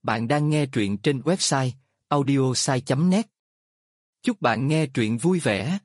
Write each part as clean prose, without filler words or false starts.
Bạn đang nghe truyện trên website audiosai.net. Chúc bạn nghe truyện vui vẻ.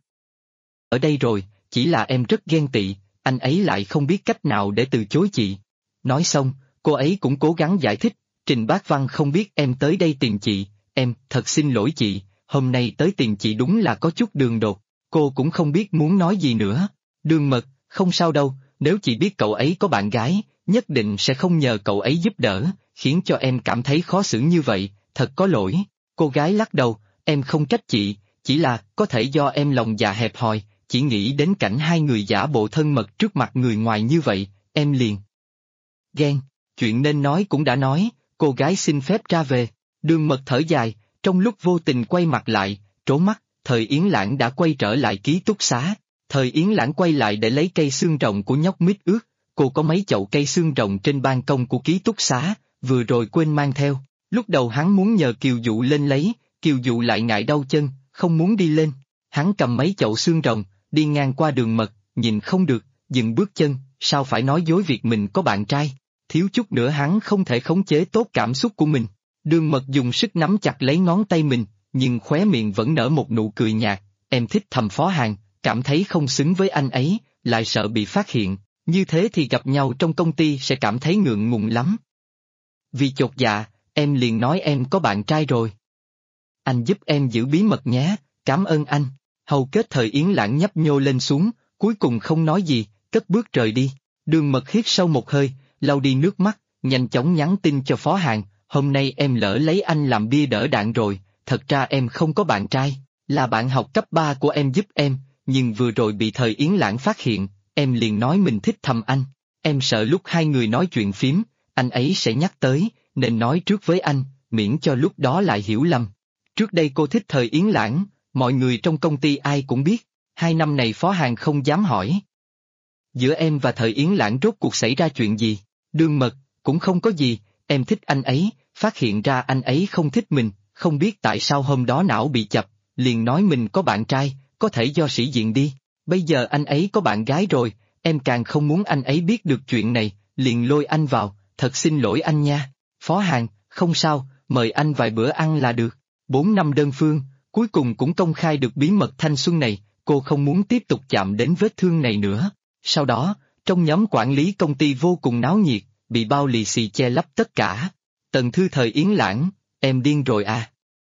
Ở đây rồi, chỉ là em rất ghen tị, anh ấy lại không biết cách nào để từ chối chị. Nói xong, cô ấy cũng cố gắng giải thích, Trình Bác Văn không biết em tới đây tìm chị, em thật xin lỗi chị, hôm nay tới tìm chị đúng là có chút đường đột. Cô cũng không biết muốn nói gì nữa. Đường Mật, không sao đâu, nếu chị biết cậu ấy có bạn gái, nhất định sẽ không nhờ cậu ấy giúp đỡ, khiến cho em cảm thấy khó xử như vậy, thật có lỗi. Cô gái lắc đầu, em không trách chị, chỉ là có thể do em lòng dạ hẹp hòi, chỉ nghĩ đến cảnh hai người giả bộ thân mật trước mặt người ngoài như vậy, em liền ghen. Chuyện nên nói cũng đã nói, cô gái xin phép ra về. Đường Mật thở dài, trong lúc vô tình quay mặt lại, trố mắt, Thời Yến Lãng đã quay trở lại ký túc xá. Thời Yến Lãng quay lại để lấy cây xương rồng của nhóc mít ướt, cô có mấy chậu cây xương rồng trên ban công của ký túc xá, vừa rồi quên mang theo. Lúc đầu hắn muốn nhờ Kiều Dụ lên lấy, Kiều Dụ lại ngại đau chân, không muốn đi lên. Hắn cầm mấy chậu xương rồng, đi ngang qua Đường Mật, nhìn không được, dừng bước chân, sao phải nói dối việc mình có bạn trai. Thiếu chút nữa hắn không thể khống chế tốt cảm xúc của mình. Đường Mật dùng sức nắm chặt lấy ngón tay mình, nhưng khóe miệng vẫn nở một nụ cười nhạt, em thích Thẩm Phó Hàn, cảm thấy không xứng với anh ấy, lại sợ bị phát hiện, như thế thì gặp nhau trong công ty sẽ cảm thấy ngượng ngùng lắm. Vì chột dạ, em liền nói em có bạn trai rồi. Anh giúp em giữ bí mật nhé, cảm ơn anh. Hầu kết Thời Yến Lãng nhấp nhô lên xuống, cuối cùng không nói gì, cất bước rời đi. Đường Mật hít sâu một hơi, lau đi nước mắt, nhanh chóng nhắn tin cho Phó Hàn, hôm nay em lỡ lấy anh làm bia đỡ đạn rồi, thật ra em không có bạn trai, là bạn học cấp 3 của em giúp em, nhưng vừa rồi bị Thời Yến Lãng phát hiện, em liền nói mình thích thầm anh, em sợ lúc hai người nói chuyện phím, anh ấy sẽ nhắc tới, nên nói trước với anh, miễn cho lúc đó lại hiểu lầm. Trước đây cô thích Thời Yến Lãng, mọi người trong công ty ai cũng biết, 2 năm này Phó Hàn không dám hỏi. Giữa em và Thời Yến Lãng rốt cuộc xảy ra chuyện gì? Đường Mật, cũng không có gì, em thích anh ấy, phát hiện ra anh ấy không thích mình, không biết tại sao hôm đó não bị chập, liền nói mình có bạn trai, có thể do sĩ diện đi, bây giờ anh ấy có bạn gái rồi, em càng không muốn anh ấy biết được chuyện này, liền lôi anh vào, thật xin lỗi anh nha. Phó Hàn, không sao, mời anh vài bữa ăn là được. 4 năm đơn phương, cuối cùng cũng công khai được bí mật thanh xuân này, cô không muốn tiếp tục chạm đến vết thương này nữa. Sau đó, trong nhóm quản lý công ty vô cùng náo nhiệt, bị bao lì xì che lấp tất cả. Tần thư Thời Yến Lãng, em điên rồi à?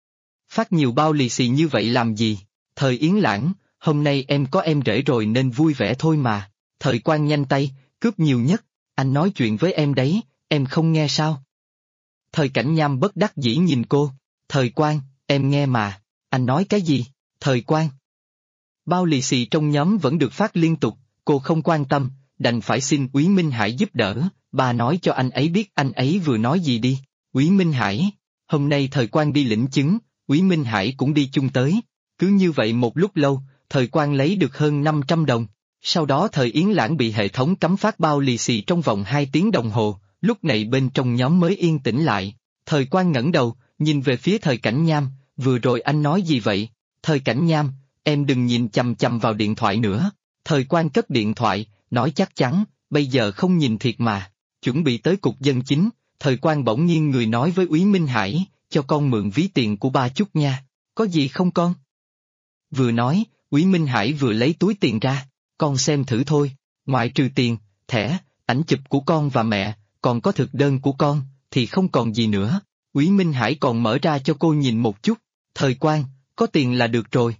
Phát nhiều bao lì xì như vậy làm gì? Thời Yến Lãng, hôm nay em có em rể rồi nên vui vẻ thôi mà. Thời Quang nhanh tay, cướp nhiều nhất, anh nói chuyện với em đấy, em không nghe sao? Thời Cảnh Nham bất đắc dĩ nhìn cô, Thời Quang, em nghe mà, anh nói cái gì? Thời Quang. Bao lì xì trong nhóm vẫn được phát liên tục, cô không quan tâm, đành phải xin Úy Minh Hải giúp đỡ, bà nói cho anh ấy biết anh ấy vừa nói gì đi. Úy Minh Hải, hôm nay Thời Quang đi lĩnh chứng, Úy Minh Hải cũng đi chung tới, cứ như vậy một lúc lâu, Thời Quang lấy được hơn 500 đồng, sau đó Thời Yến Lãng bị hệ thống cấm phát bao lì xì trong vòng 2 tiếng đồng hồ, lúc này bên trong nhóm mới yên tĩnh lại. Thời Quang ngẩng đầu, nhìn về phía Thời Cảnh Nham, vừa rồi anh nói gì vậy? Thời Cảnh Nham, em đừng nhìn chằm chằm vào điện thoại nữa. Thời Quang cất điện thoại, nói chắc chắn, bây giờ không nhìn thiệt mà, chuẩn bị tới cục dân chính. Thời Quang bỗng nhiên người nói với Úy Minh Hải, cho con mượn ví tiền của ba chút nha, có gì không con? Vừa nói, Úy Minh Hải vừa lấy túi tiền ra, con xem thử thôi, ngoại trừ tiền, thẻ, ảnh chụp của con và mẹ, còn có thực đơn của con, thì không còn gì nữa. Úy Minh Hải còn mở ra cho cô nhìn một chút, Thời Quang, có tiền là được rồi.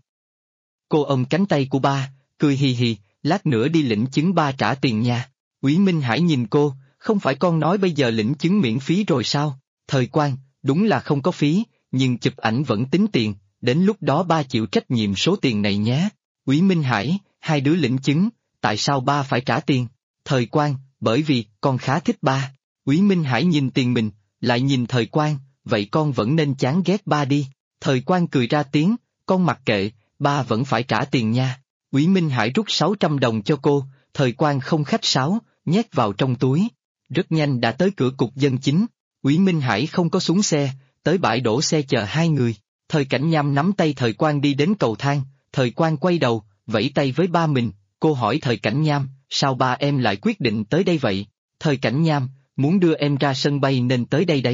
Cô ôm cánh tay của ba, cười hì hì, lát nữa đi lĩnh chứng ba trả tiền nha. Úy Minh Hải nhìn cô, không phải con nói bây giờ lĩnh chứng miễn phí rồi sao? Thời Quang, đúng là không có phí, nhưng chụp ảnh vẫn tính tiền, đến lúc đó ba chịu trách nhiệm số tiền này nhé. Úy Minh Hải, hai đứa lĩnh chứng, tại sao ba phải trả tiền? Thời Quang, bởi vì con khá thích ba. Úy Minh Hải nhìn tiền mình, lại nhìn Thời Quang, vậy con vẫn nên chán ghét ba đi. Thời Quang cười ra tiếng, con mặc kệ, ba vẫn phải trả tiền nha. Úy Minh Hải rút 600 đồng cho cô, Thời Quang không khách sáo, nhét vào trong túi. Rất nhanh đã tới cửa cục dân chính, Úy Minh Hải không có xuống xe, tới bãi đổ xe chờ hai người. Thời Cảnh Nham nắm tay Thời Quang đi đến cầu thang, Thời Quang quay đầu, vẫy tay với ba mình, cô hỏi Thời Cảnh Nham, sao ba em lại quyết định tới đây vậy? Thời Cảnh Nham, muốn đưa em ra sân bay nên tới đây đấy.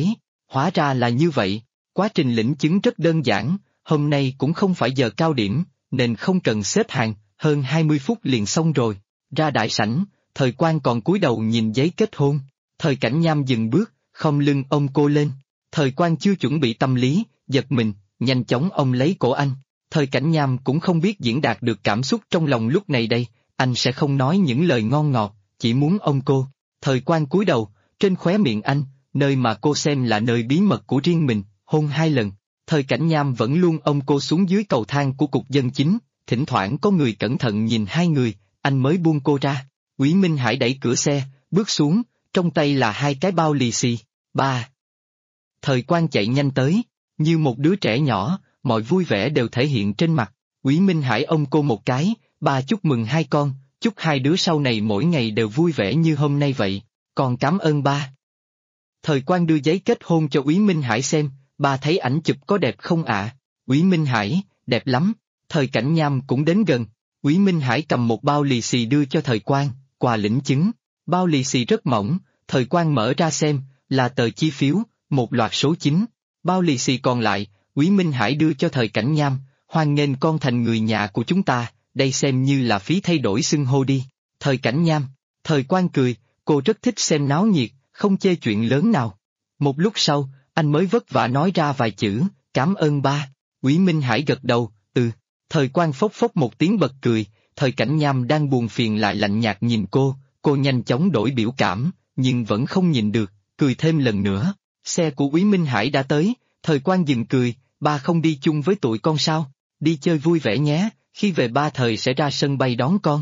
Hóa ra là như vậy, quá trình lĩnh chứng rất đơn giản, hôm nay cũng không phải giờ cao điểm, nên không cần xếp hàng, hơn 20 phút liền xong rồi. Ra đại sảnh, Thời Quang còn cúi đầu nhìn giấy kết hôn. Thời Cảnh Nham dừng bước, khom lưng ôm cô lên. Thời Quang chưa chuẩn bị tâm lý, giật mình, nhanh chóng ôm lấy cổ anh. Thời Cảnh Nham cũng không biết diễn đạt được cảm xúc trong lòng lúc này đây, anh sẽ không nói những lời ngon ngọt, chỉ muốn ôm cô. Thời Quang cúi đầu, trên khóe miệng anh, nơi mà cô xem là nơi bí mật của riêng mình, hôn 2 lần. Thời Cảnh Nham vẫn luôn ôm cô xuống dưới cầu thang của cục dân chính, thỉnh thoảng có người cẩn thận nhìn hai người, anh mới buông cô ra. Úy Minh Hải đẩy cửa xe, bước xuống, trong tay là 2 cái bao lì xì. Ba. Thời Quang chạy nhanh tới, như một đứa trẻ nhỏ, mọi vui vẻ đều thể hiện trên mặt. Úy Minh Hải ôm cô một cái, ba chúc mừng hai con, chúc hai đứa sau này mỗi ngày đều vui vẻ như hôm nay vậy, con cảm ơn ba. Thời Quang đưa giấy kết hôn cho Úy Minh Hải xem, ba thấy ảnh chụp có đẹp không ạ? Úy Minh Hải, đẹp lắm. Thời Cảnh Nham cũng đến gần. Úy Minh Hải cầm một bao lì xì đưa cho Thời Quang, quà lĩnh chứng. Bao lì xì rất mỏng, Thời Quang mở ra xem, là tờ chi phiếu, một loạt số 9. Bao lì xì còn lại, Úy Minh Hải đưa cho Thời Cảnh Nham, hoan nghênh con thành người nhà của chúng ta, đây xem như là phí thay đổi xưng hô đi. Thời Cảnh Nham, Thời Quang cười, cô rất thích xem náo nhiệt, không chê chuyện lớn nào. Một lúc sau, anh mới vất vả nói ra vài chữ, cảm ơn ba. Úy Minh Hải gật đầu, ừ. Thời Quang phốc phốc một tiếng bật cười, Thời Cảnh Nham đang buồn phiền lại lạnh nhạt nhìn cô nhanh chóng đổi biểu cảm, nhưng vẫn không nhìn được, cười thêm lần nữa. Xe của Úy Minh Hải đã tới, Thời Quang dừng cười, ba không đi chung với tụi con sao? Đi chơi vui vẻ nhé, khi về ba Thời sẽ ra sân bay đón con.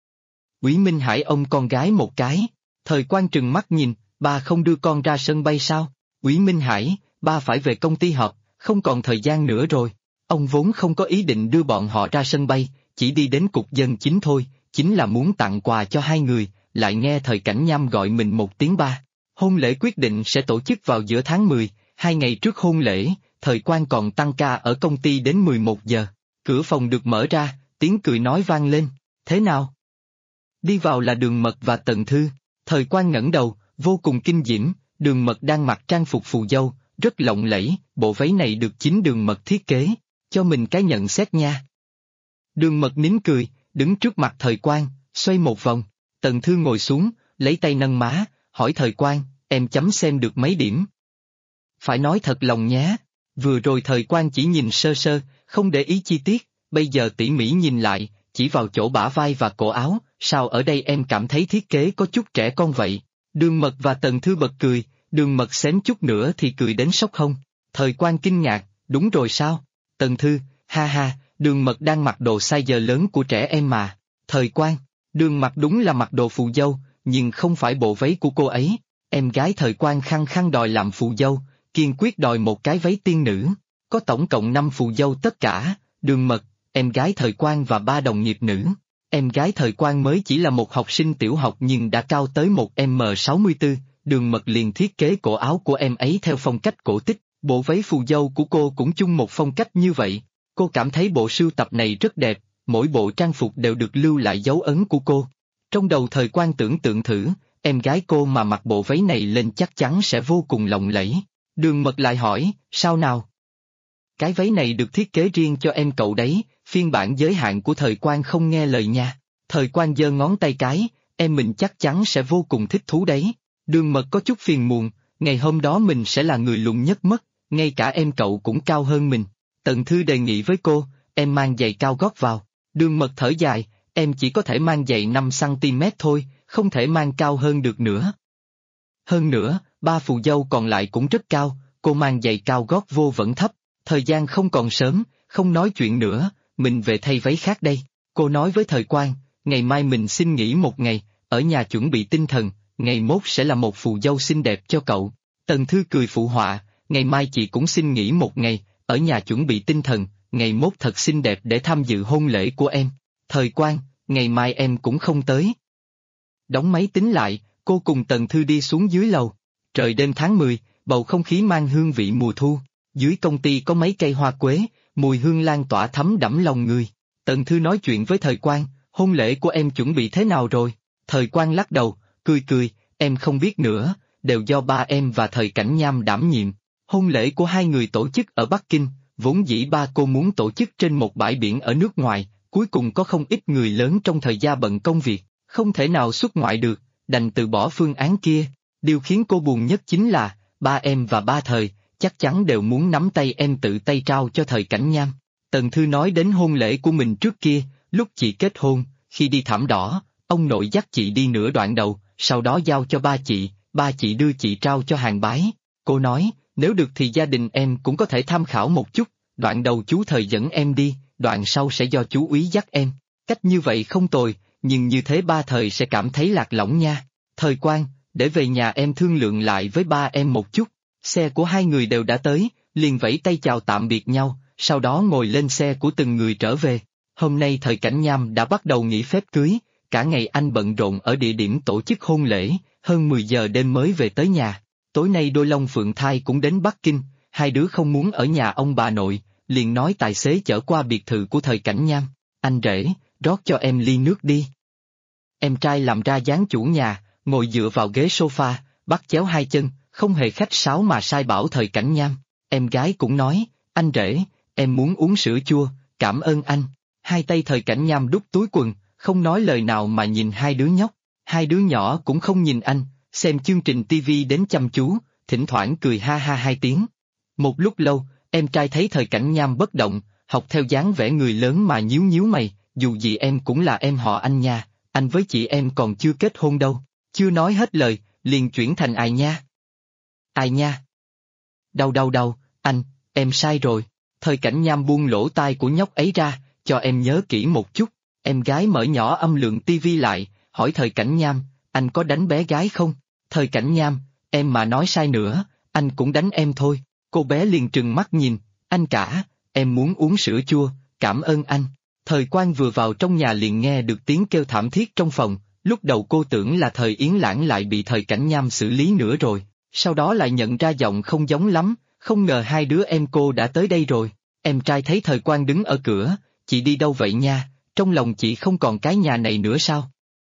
Úy Minh Hải ôm con gái một cái, Thời Quang trừng mắt nhìn, ba không đưa con ra sân bay sao? Úy Minh Hải, ba phải về công ty họp, không còn thời gian nữa rồi. Ông vốn không có ý định đưa bọn họ ra sân bay, chỉ đi đến cục dân chính thôi, chính là muốn tặng quà cho hai người, lại nghe Thời Cảnh Nham gọi mình một tiếng ba. Hôn lễ quyết định sẽ tổ chức vào giữa tháng 10, 2 ngày trước hôn lễ, Thời Quang còn tăng ca ở công ty đến 11 giờ. Cửa phòng được mở ra, tiếng cười nói vang lên, thế nào? Đi vào là Đường Mật và Tần Thư. Thời Quang ngẩng đầu, vô cùng kinh diễm, Đường Mật đang mặc trang phục phù dâu, rất lộng lẫy, bộ váy này được chính Đường Mật thiết kế, cho mình cái nhận xét nha. Đường Mật nín cười, đứng trước mặt Thời Quang, xoay một vòng. Tần Thư ngồi xuống, lấy tay nâng má, hỏi Thời Quang, em chấm xem được mấy điểm? Phải nói thật lòng nhé, vừa rồi Thời Quang chỉ nhìn sơ sơ, không để ý chi tiết, bây giờ tỉ mỉ nhìn lại, chỉ vào chỗ bả vai và cổ áo, sao ở đây em cảm thấy thiết kế có chút trẻ con vậy? Đường Mật và Tần Thư bật cười, Đường Mật xém chút nữa thì cười đến sốc hông. Thời Quang kinh ngạc, đúng rồi sao? Tần Thư, ha ha, Đường Mật đang mặc đồ size lớn của trẻ em mà. Thời Quang, Đường mặc đúng là mặc đồ phù dâu, nhưng không phải bộ váy của cô ấy. Em gái Thời Quang khăng khăng đòi làm phù dâu, kiên quyết đòi một cái váy tiên nữ. Có tổng cộng 5 phù dâu tất cả, Đường Mật, em gái Thời Quang và 3 đồng nghiệp nữ. Em gái Thời Quang mới chỉ là một học sinh tiểu học nhưng đã cao tới 1m64, Đường Mật liền thiết kế cổ áo của em ấy theo phong cách cổ tích, bộ váy phù dâu của cô cũng chung một phong cách như vậy. Cô cảm thấy bộ sưu tập này rất đẹp, mỗi bộ trang phục đều được lưu lại dấu ấn của cô. Trong đầu Thời Quang tưởng tượng thử, em gái cô mà mặc bộ váy này lên chắc chắn sẽ vô cùng lộng lẫy. Đường Mật lại hỏi, sao nào? Cái váy này được thiết kế riêng cho em cậu đấy, phiên bản giới hạn của Thời Quang không nghe lời nha. Thời Quang giơ ngón tay cái, em mình chắc chắn sẽ vô cùng thích thú đấy. Đường Mật có chút phiền muộn, ngày hôm đó mình sẽ là người lùn nhất mất, ngay cả em cậu cũng cao hơn mình. Tần Thư đề nghị với cô, em mang giày cao gót vào. Đường Mật thở dài, em chỉ có thể mang giày 5cm thôi, không thể mang cao hơn được nữa. Hơn nữa, 3 phù dâu còn lại cũng rất cao, cô mang giày cao gót vô vẫn thấp. Thời gian không còn sớm, không nói chuyện nữa, mình về thay váy khác đây. Cô nói với Thời Quang, ngày mai mình xin nghỉ một ngày, ở nhà chuẩn bị tinh thần, ngày mốt sẽ là một phù dâu xinh đẹp cho cậu. Tần Thư cười phụ họa, ngày mai chị cũng xin nghỉ một ngày, ở nhà chuẩn bị tinh thần, ngày mốt thật xinh đẹp để tham dự hôn lễ của em. Thời Quang, ngày mai em cũng không tới. Đóng máy tính lại, cô cùng Tần Thư đi xuống dưới lầu. Trời đêm tháng 10, bầu không khí mang hương vị mùa thu. Dưới công ty có mấy cây hoa quế, mùi hương lan tỏa thấm đẫm lòng người. Tần Thư nói chuyện với Thời Quang, hôn lễ của em chuẩn bị thế nào rồi? Thời Quang lắc đầu, cười cười, em không biết nữa, đều do ba em và Thời Cảnh Nham đảm nhiệm. Hôn lễ của hai người tổ chức ở Bắc Kinh, vốn dĩ ba cô muốn tổ chức trên một bãi biển ở nước ngoài, cuối cùng có không ít người lớn trong thời gian bận công việc, không thể nào xuất ngoại được, đành từ bỏ phương án kia. Điều khiến cô buồn nhất chính là, ba em và ba Thời, chắc chắn đều muốn nắm tay em tự tay trao cho Thời Cảnh Nham. Tần Thư nói đến hôn lễ của mình trước kia, lúc chị kết hôn, khi đi thảm đỏ, ông nội dắt chị đi nửa đoạn đầu, sau đó giao cho ba chị đưa chị trao cho hàng bái. Cô nói, nếu được thì gia đình em cũng có thể tham khảo một chút, đoạn đầu chú Thời dẫn em đi, đoạn sau sẽ do chú úy dắt em. Cách như vậy không tồi, nhưng như thế ba Thời sẽ cảm thấy lạc lõng nha. Thời Quang, để về nhà em thương lượng lại với ba em một chút. Xe của hai người đều đã tới, liền vẫy tay chào tạm biệt nhau, sau đó ngồi lên xe của từng người trở về. Hôm nay Thời Cảnh Nham đã bắt đầu nghỉ phép cưới, cả ngày anh bận rộn ở địa điểm tổ chức hôn lễ, hơn 10 giờ đêm mới về tới nhà. Tối nay đôi Long Phượng Thai cũng đến Bắc Kinh, hai đứa không muốn ở nhà ông bà nội, liền nói tài xế chở qua biệt thự của Thời Cảnh Nham. Anh rể, rót cho em ly nước đi. Em trai làm ra dáng chủ nhà, ngồi dựa vào ghế sofa, bắt chéo hai chân, không hề khách sáo mà sai bảo Thời Cảnh Nham. Em gái cũng nói, anh rể, em muốn uống sữa chua, cảm ơn anh. Hai tay Thời Cảnh Nham đút túi quần, không nói lời nào mà nhìn hai đứa nhóc. Hai đứa nhỏ cũng không nhìn anh, xem chương trình TV đến chăm chú, thỉnh thoảng cười ha ha hai tiếng. Một lúc lâu, em trai thấy Thời Cảnh Nham bất động, học theo dáng vẻ người lớn mà nhíu nhíu mày, dù gì em cũng là em họ anh nha, anh với chị em còn chưa kết hôn đâu. Chưa nói hết lời, liền chuyển thành ai nha. Ai nha. Đau, anh, em sai rồi. Thời Cảnh Nham buông lỗ tai của nhóc ấy ra, cho em nhớ kỹ một chút. Em gái mở nhỏ âm lượng tivi lại, hỏi Thời Cảnh Nham, anh có đánh bé gái không? Thời Cảnh Nham, em mà nói sai nữa, anh cũng đánh em thôi. Cô bé liền trừng mắt nhìn, anh cả, em muốn uống sữa chua, cảm ơn anh. Thời Quang vừa vào trong nhà liền nghe được tiếng kêu thảm thiết trong phòng, lúc đầu cô tưởng là Thời Yến Lãng lại bị Thời Cảnh Nham xử lý nữa rồi, sau đó lại nhận ra giọng không giống lắm, không ngờ hai đứa em cô đã tới đây rồi. Em trai thấy Thời Quang đứng ở cửa, chị đi đâu vậy nha, trong lòng chị không còn cái nhà này nữa sao?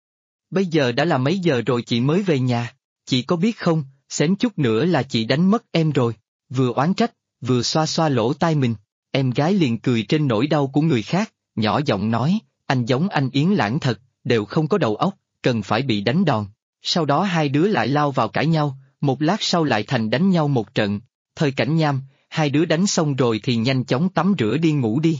Bây giờ đã là mấy giờ rồi chị mới về nhà, chị có biết không, xém chút nữa là chị đánh mất em rồi. Vừa oán trách, vừa xoa xoa lỗ tai mình, em gái liền cười trên nỗi đau của người khác, nhỏ giọng nói, anh giống anh Yến Lãng thật, đều không có đầu óc, cần phải bị đánh đòn. Sau đó hai đứa lại lao vào cãi nhau, một lát sau lại thành đánh nhau một trận. Thời Cảnh Nham, hai đứa đánh xong rồi thì nhanh chóng tắm rửa đi ngủ đi.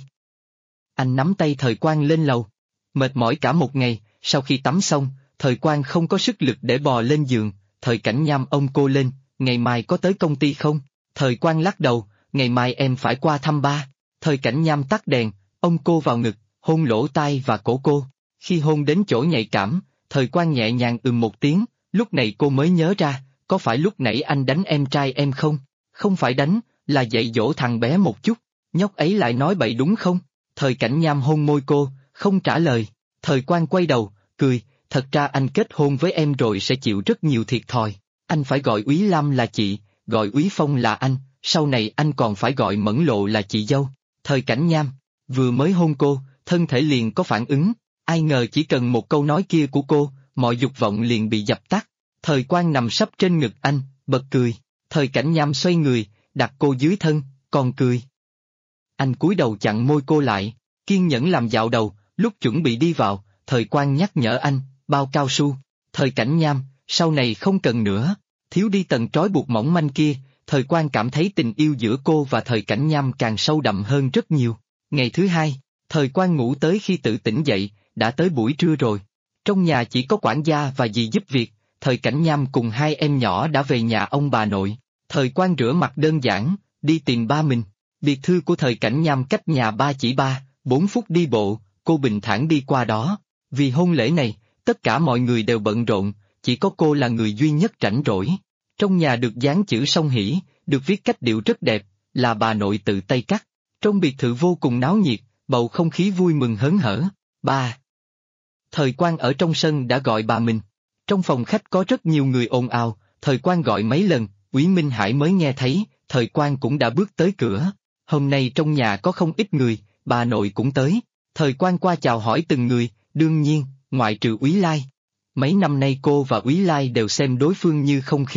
Anh nắm tay Thời Quang lên lầu. Mệt mỏi cả một ngày, sau khi tắm xong, Thời Quang không có sức lực để bò lên giường, Thời Cảnh Nham ôm cô lên, ngày mai có tới công ty không? Thời Quang lắc đầu, ngày mai em phải qua thăm ba. Thời Cảnh Nham tắt đèn, ôm cô vào ngực, hôn lỗ tai và cổ cô. Khi hôn đến chỗ nhạy cảm, Thời Quang nhẹ nhàng một tiếng, lúc này cô mới nhớ ra, có phải lúc nãy anh đánh em trai em không? Không phải đánh, là dạy dỗ thằng bé một chút, nhóc ấy lại nói bậy đúng không? Thời Cảnh Nham hôn môi cô, không trả lời. Thời Quang quay đầu, cười, thật ra anh kết hôn với em rồi sẽ chịu rất nhiều thiệt thòi. Anh phải gọi Úy Lam là chị, gọi Úy Phong là anh, sau này anh còn phải gọi Mẫn Lộ là chị dâu. Thời Cảnh Nham, vừa mới hôn cô, thân thể liền có phản ứng, ai ngờ chỉ cần một câu nói kia của cô, mọi dục vọng liền bị dập tắt. Thời Quang nằm sấp trên ngực anh, bật cười. Thời Cảnh Nham xoay người, đặt cô dưới thân, còn cười. Anh cúi đầu chặn môi cô lại, kiên nhẫn làm dạo đầu, lúc chuẩn bị đi vào, Thời Quang nhắc nhở anh, bao cao su. Thời Cảnh Nham, sau này không cần nữa, thiếu đi tầng trói buộc mỏng manh kia. Thời Quang cảm thấy tình yêu giữa cô và Thời Cảnh Nham càng sâu đậm hơn rất nhiều. Ngày thứ hai, Thời Quang ngủ tới khi tự tỉnh dậy, đã tới buổi trưa rồi. Trong nhà chỉ có quản gia và dì giúp việc, Thời Cảnh Nham cùng hai em nhỏ đã về nhà ông bà nội. Thời Quang rửa mặt đơn giản, đi tìm ba mình. Biệt thự của Thời Cảnh Nham cách nhà chỉ 4 phút đi bộ, cô bình thản đi qua đó. Vì hôn lễ này, tất cả mọi người đều bận rộn, chỉ có cô là người duy nhất rảnh rỗi. Trong nhà được dán chữ song hỷ, được viết cách điệu rất đẹp, là bà nội tự tay cắt. Trong biệt thự vô cùng náo nhiệt, bầu không khí vui mừng hớn hở. Ba. Thời Quang ở trong sân đã gọi bà mình. Trong phòng khách có rất nhiều người ồn ào, Thời Quang gọi mấy lần, Úy Minh Hải mới nghe thấy, Thời Quang cũng đã bước tới cửa. Hôm nay trong nhà có không ít người, bà nội cũng tới. Thời Quang qua chào hỏi từng người, đương nhiên, ngoại trừ Úy Lai. Mấy năm nay cô và Úy Lai đều xem đối phương như không khí,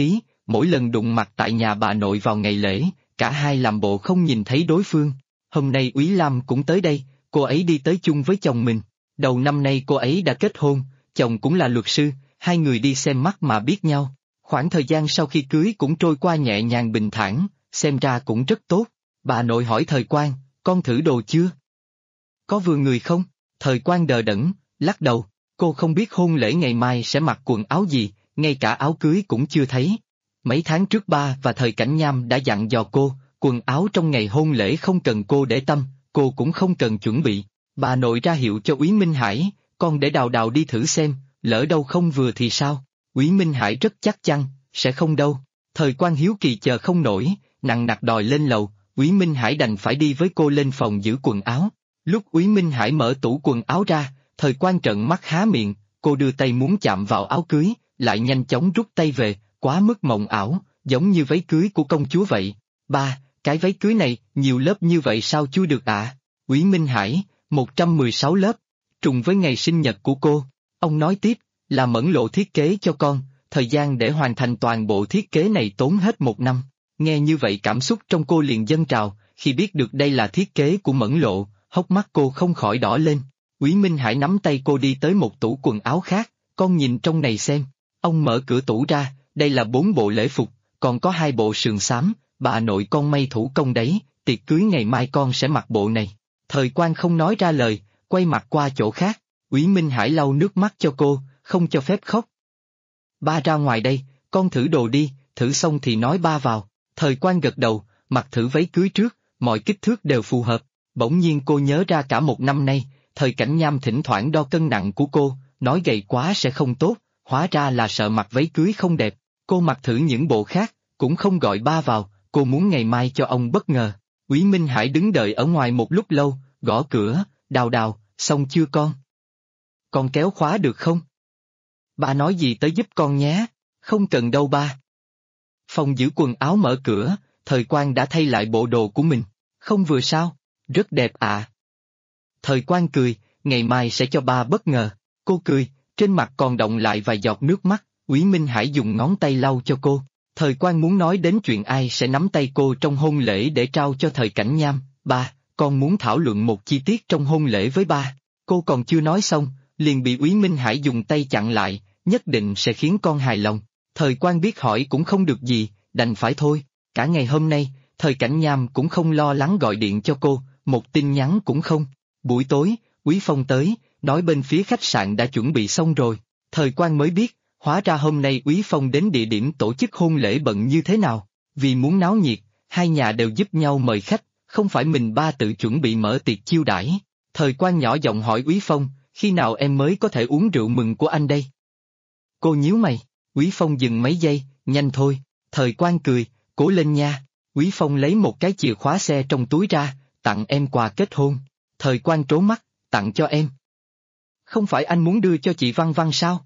mỗi lần đụng mặt tại nhà bà nội vào ngày lễ, cả hai làm bộ không nhìn thấy đối phương. Hôm nay Úy Lam cũng tới đây, cô ấy đi tới chung với chồng mình. Đầu năm nay cô ấy đã kết hôn, chồng cũng là luật sư, hai người đi xem mắt mà biết nhau. Khoảng thời gian sau khi cưới cũng trôi qua nhẹ nhàng bình thản, xem ra cũng rất tốt. Bà nội hỏi Thời Quang, con thử đồ chưa? Có vừa người không? Thời Quang đờ đẫn, lắc đầu, cô không biết hôn lễ ngày mai sẽ mặc quần áo gì, ngay cả áo cưới cũng chưa thấy. Mấy tháng trước ba và Thời Cảnh Nham đã dặn dò cô, quần áo trong ngày hôn lễ không cần cô để tâm, cô cũng không cần chuẩn bị. Bà nội ra hiệu cho Úy Minh Hải, con để Đào Đào đi thử xem, lỡ đâu không vừa thì sao? Úy Minh Hải rất chắc chắn, sẽ không đâu. Thời Quang hiếu kỳ chờ không nổi, nằng nặc đòi lên lầu, Úy Minh Hải đành phải đi với cô lên phòng giữ quần áo. Lúc Úy Minh Hải mở tủ quần áo ra, Thời Quang trợn mắt há miệng, cô đưa tay muốn chạm vào áo cưới, lại nhanh chóng rút tay về, quá mức mộng ảo, giống như váy cưới của công chúa vậy. Ba, cái váy cưới này, nhiều lớp như vậy sao chui được ạ? Úy Minh Hải, 116 lớp, trùng với ngày sinh nhật của cô. Ông nói tiếp, là Mẫn Lộ thiết kế cho con, thời gian để hoàn thành toàn bộ thiết kế này tốn hết 1 năm. Nghe như vậy cảm xúc trong cô liền dâng trào, khi biết được đây là thiết kế của Mẫn Lộ, hốc mắt cô không khỏi đỏ lên. Úy Minh Hải nắm tay cô đi tới một tủ quần áo khác, con nhìn trong này xem. Ông mở cửa tủ ra, đây là 4 bộ lễ phục, còn có 2 bộ sườn xám, bà nội con may thủ công đấy, tiệc cưới ngày mai con sẽ mặc bộ này. Thời Quang không nói ra lời, quay mặt qua chỗ khác, Úy Minh Hải lau nước mắt cho cô, không cho phép khóc. Ba ra ngoài đây, con thử đồ đi, thử xong thì nói ba vào. Thời Quang gật đầu, mặc thử váy cưới trước, mọi kích thước đều phù hợp. Bỗng nhiên cô nhớ ra cả 1 năm nay, Thời Cảnh Nham thỉnh thoảng đo cân nặng của cô, nói gầy quá sẽ không tốt, hóa ra là sợ mặc váy cưới không đẹp. Cô mặc thử những bộ khác, cũng không gọi ba vào, cô muốn ngày mai cho ông bất ngờ. Úy Minh Hải đứng đợi ở ngoài một lúc lâu, gõ cửa, Đào Đào, xong chưa con? Con kéo khóa được không? Ba nói gì tới giúp con nhé, không cần đâu ba. Phòng giữ quần áo mở cửa, Thời Quang đã thay lại bộ đồ của mình, không vừa sao, rất đẹp ạ. Thời Quang cười, ngày mai sẽ cho ba bất ngờ. Cô cười, trên mặt còn đọng lại vài giọt nước mắt. Úy Minh Hải dùng ngón tay lau cho cô. Thời Quang muốn nói đến chuyện ai sẽ nắm tay cô trong hôn lễ để trao cho Thời Cảnh Nham. Ba, con muốn thảo luận một chi tiết trong hôn lễ với ba. Cô còn chưa nói xong, liền bị Úy Minh Hải dùng tay chặn lại, nhất định sẽ khiến con hài lòng. Thời Quang biết hỏi cũng không được gì, đành phải thôi. Cả ngày hôm nay, Thời Cảnh Nham cũng không lo lắng gọi điện cho cô, một tin nhắn cũng không. Buổi tối, Úy Phong tới, nói bên phía khách sạn đã chuẩn bị xong rồi. Thời Quang mới biết, hóa ra hôm nay Úy Phong đến địa điểm tổ chức hôn lễ bận như thế nào. Vì muốn náo nhiệt, hai nhà đều giúp nhau mời khách, không phải mình ba tự chuẩn bị mở tiệc chiêu đãi. Thời Quang nhỏ giọng hỏi Úy Phong, khi nào em mới có thể uống rượu mừng của anh đây? Cô nhíu mày, Úy Phong dừng mấy giây, nhanh thôi. Thời Quang cười, cố lên nha. Úy Phong lấy một cái chìa khóa xe trong túi ra, tặng em quà kết hôn. Thời Quang trố mắt, tặng cho em. Không phải anh muốn đưa cho chị Văn Văn sao?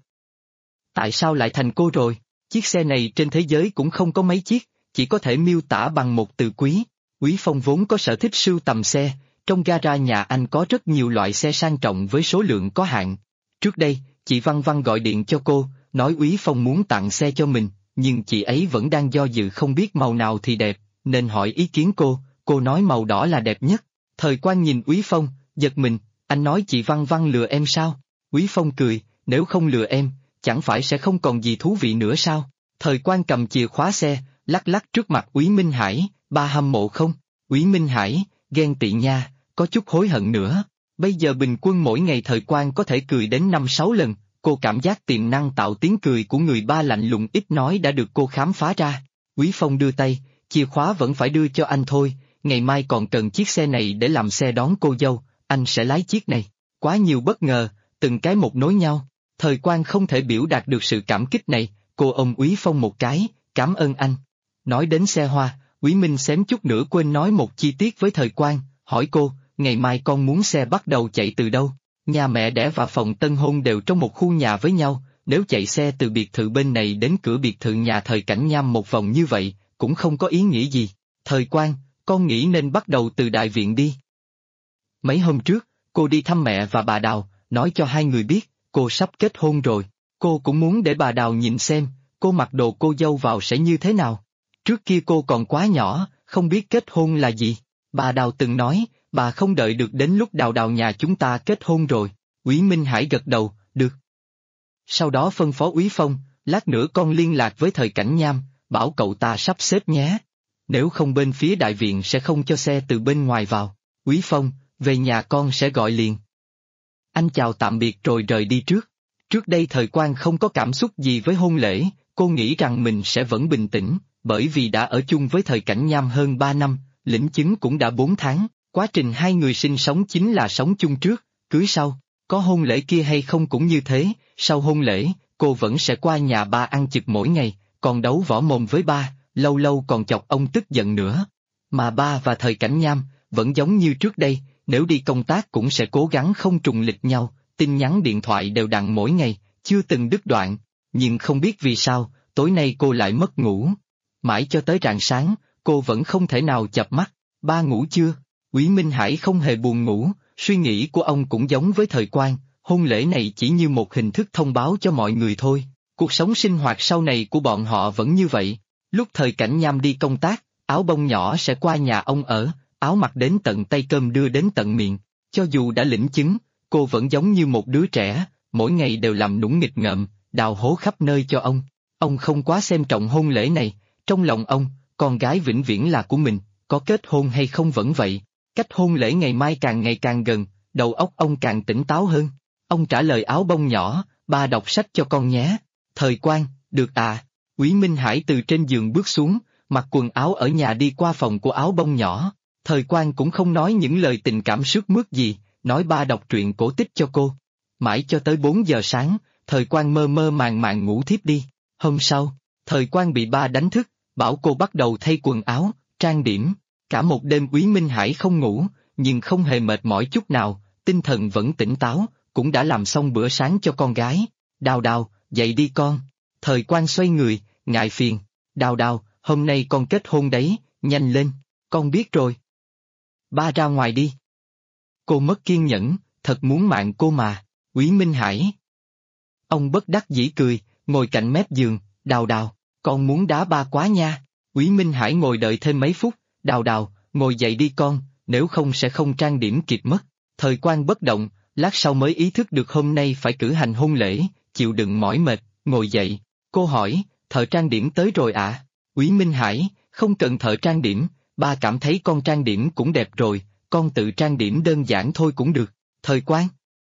Tại sao lại thành cô rồi? Chiếc xe này trên thế giới cũng không có mấy chiếc, chỉ có thể miêu tả bằng một từ quý. Úy Phong vốn có sở thích sưu tầm xe, trong gara nhà anh có rất nhiều loại xe sang trọng với số lượng có hạn. Trước đây, chị Văn Văn gọi điện cho cô, nói Úy Phong muốn tặng xe cho mình, nhưng chị ấy vẫn đang do dự không biết màu nào thì đẹp, nên hỏi ý kiến cô nói màu đỏ là đẹp nhất. Thời Quang nhìn Úy Phong, giật mình, anh nói chị Văn Văn lừa em sao? Úy Phong cười, nếu không lừa em, chẳng phải sẽ không còn gì thú vị nữa sao? Thời Quang cầm chìa khóa xe, lắc lắc trước mặt Úy Minh Hải, ba hâm mộ không? Úy Minh Hải, ghen tị nha, có chút hối hận nữa. Bây giờ bình quân mỗi ngày Thời Quang có thể cười đến 5-6 lần, cô cảm giác tiềm năng tạo tiếng cười của người ba lạnh lùng ít nói đã được cô khám phá ra. Úy Phong đưa tay, chìa khóa vẫn phải đưa cho anh thôi, ngày mai còn cần chiếc xe này để làm xe đón cô dâu, anh sẽ lái chiếc này. Quá nhiều bất ngờ, từng cái một nối nhau. Thời Quang không thể biểu đạt được sự cảm kích này, cô ôm Úy Phong một cái, cảm ơn anh. Nói đến xe hoa, Úy Minh xém chút nữa quên nói một chi tiết với Thời Quang, hỏi cô, ngày mai con muốn xe bắt đầu chạy từ đâu? Nhà mẹ đẻ và phòng tân hôn đều trong một khu nhà với nhau, nếu chạy xe từ biệt thự bên này đến cửa biệt thự nhà Thời Cảnh Nham một vòng như vậy, cũng không có ý nghĩa gì. Thời Quang, con nghĩ nên bắt đầu từ đại viện đi. Mấy hôm trước, cô đi thăm mẹ và bà Đào, nói cho hai người biết, cô sắp kết hôn rồi. Cô cũng muốn để bà Đào nhìn xem, cô mặc đồ cô dâu vào sẽ như thế nào? Trước kia cô còn quá nhỏ, không biết kết hôn là gì. Bà Đào từng nói, bà không đợi được đến lúc Đào Đào nhà chúng ta kết hôn rồi. Úy Minh Hải gật đầu, được. Sau đó phân phó Úy Phong, lát nữa con liên lạc với Thời Cảnh Nham, bảo cậu ta sắp xếp nhé. Nếu không bên phía đại viện sẽ không cho xe từ bên ngoài vào. Úy Phong, về nhà con sẽ gọi liền. Anh chào tạm biệt rồi rời đi trước. Trước đây Thời Quang không có cảm xúc gì với hôn lễ, cô nghĩ rằng mình sẽ vẫn bình tĩnh, bởi vì đã ở chung với Thời Cảnh Nham hơn 3 năm, lĩnh chứng cũng đã 4 tháng, quá trình hai người sinh sống chính là sống chung trước, cưới sau. Có hôn lễ kia hay không cũng như thế, sau hôn lễ, cô vẫn sẽ qua nhà ba ăn trực mỗi ngày, còn đấu võ mồm với ba, lâu lâu còn chọc ông tức giận nữa. Mà ba và Thời Cảnh Nham, vẫn giống như trước đây, nếu đi công tác cũng sẽ cố gắng không trùng lịch nhau, tin nhắn điện thoại đều đặn mỗi ngày, chưa từng đứt đoạn. Nhưng không biết vì sao, tối nay cô lại mất ngủ. Mãi cho tới rạng sáng, cô vẫn không thể nào chợp mắt. Ba ngủ chưa? Úy Minh Hải không hề buồn ngủ, suy nghĩ của ông cũng giống với Thời Quang, hôn lễ này chỉ như một hình thức thông báo cho mọi người thôi. Cuộc sống sinh hoạt sau này của bọn họ vẫn như vậy. Lúc Thời Cảnh Nham đi công tác, áo bông nhỏ sẽ qua nhà ông ở, áo mặc đến tận tay cơm đưa đến tận miệng. Cho dù đã lĩnh chứng, cô vẫn giống như một đứa trẻ, mỗi ngày đều làm nũng nghịch ngợm, đào hố khắp nơi cho ông. Ông không quá xem trọng hôn lễ này, trong lòng ông, con gái vĩnh viễn là của mình, có kết hôn hay không vẫn vậy. Cách hôn lễ ngày mai càng ngày càng gần, đầu óc ông càng tỉnh táo hơn. Ông trả lời áo bông nhỏ, ba đọc sách cho con nhé. Thời Quang, được à. Úy Minh Hải từ trên giường bước xuống, mặc quần áo ở nhà đi qua phòng của áo bông nhỏ. Thời Quang cũng không nói những lời tình cảm sướt mướt gì, nói ba đọc truyện cổ tích cho cô. Mãi cho tới 4 giờ sáng, Thời Quang mơ mơ màng màng ngủ thiếp đi. Hôm sau, Thời Quang bị ba đánh thức, bảo cô bắt đầu thay quần áo, trang điểm. Cả một đêm Úy Minh Hải không ngủ, nhưng không hề mệt mỏi chút nào, tinh thần vẫn tỉnh táo, cũng đã làm xong bữa sáng cho con gái. Đào Đào, dậy đi con. Thời Quang xoay người, ngại phiền. Đào Đào, hôm nay con kết hôn đấy, nhanh lên, con biết rồi. Ba ra ngoài đi. Cô mất kiên nhẫn, thật muốn mạng cô mà. Úy Minh Hải. Ông bất đắc dĩ cười, ngồi cạnh mép giường. Đào Đào, con muốn đá ba quá nha. Úy Minh Hải ngồi đợi thêm mấy phút. Đào Đào, ngồi dậy đi con, nếu không sẽ không trang điểm kịp mất. Thời Quang bất động, lát sau mới ý thức được hôm nay phải cử hành hôn lễ, chịu đựng mỏi mệt, ngồi dậy. Cô hỏi, thợ trang điểm tới rồi ạ? Úy Minh Hải, không cần thợ trang điểm, ba cảm thấy con trang điểm cũng đẹp rồi, con tự trang điểm đơn giản thôi cũng được. Thời Quang.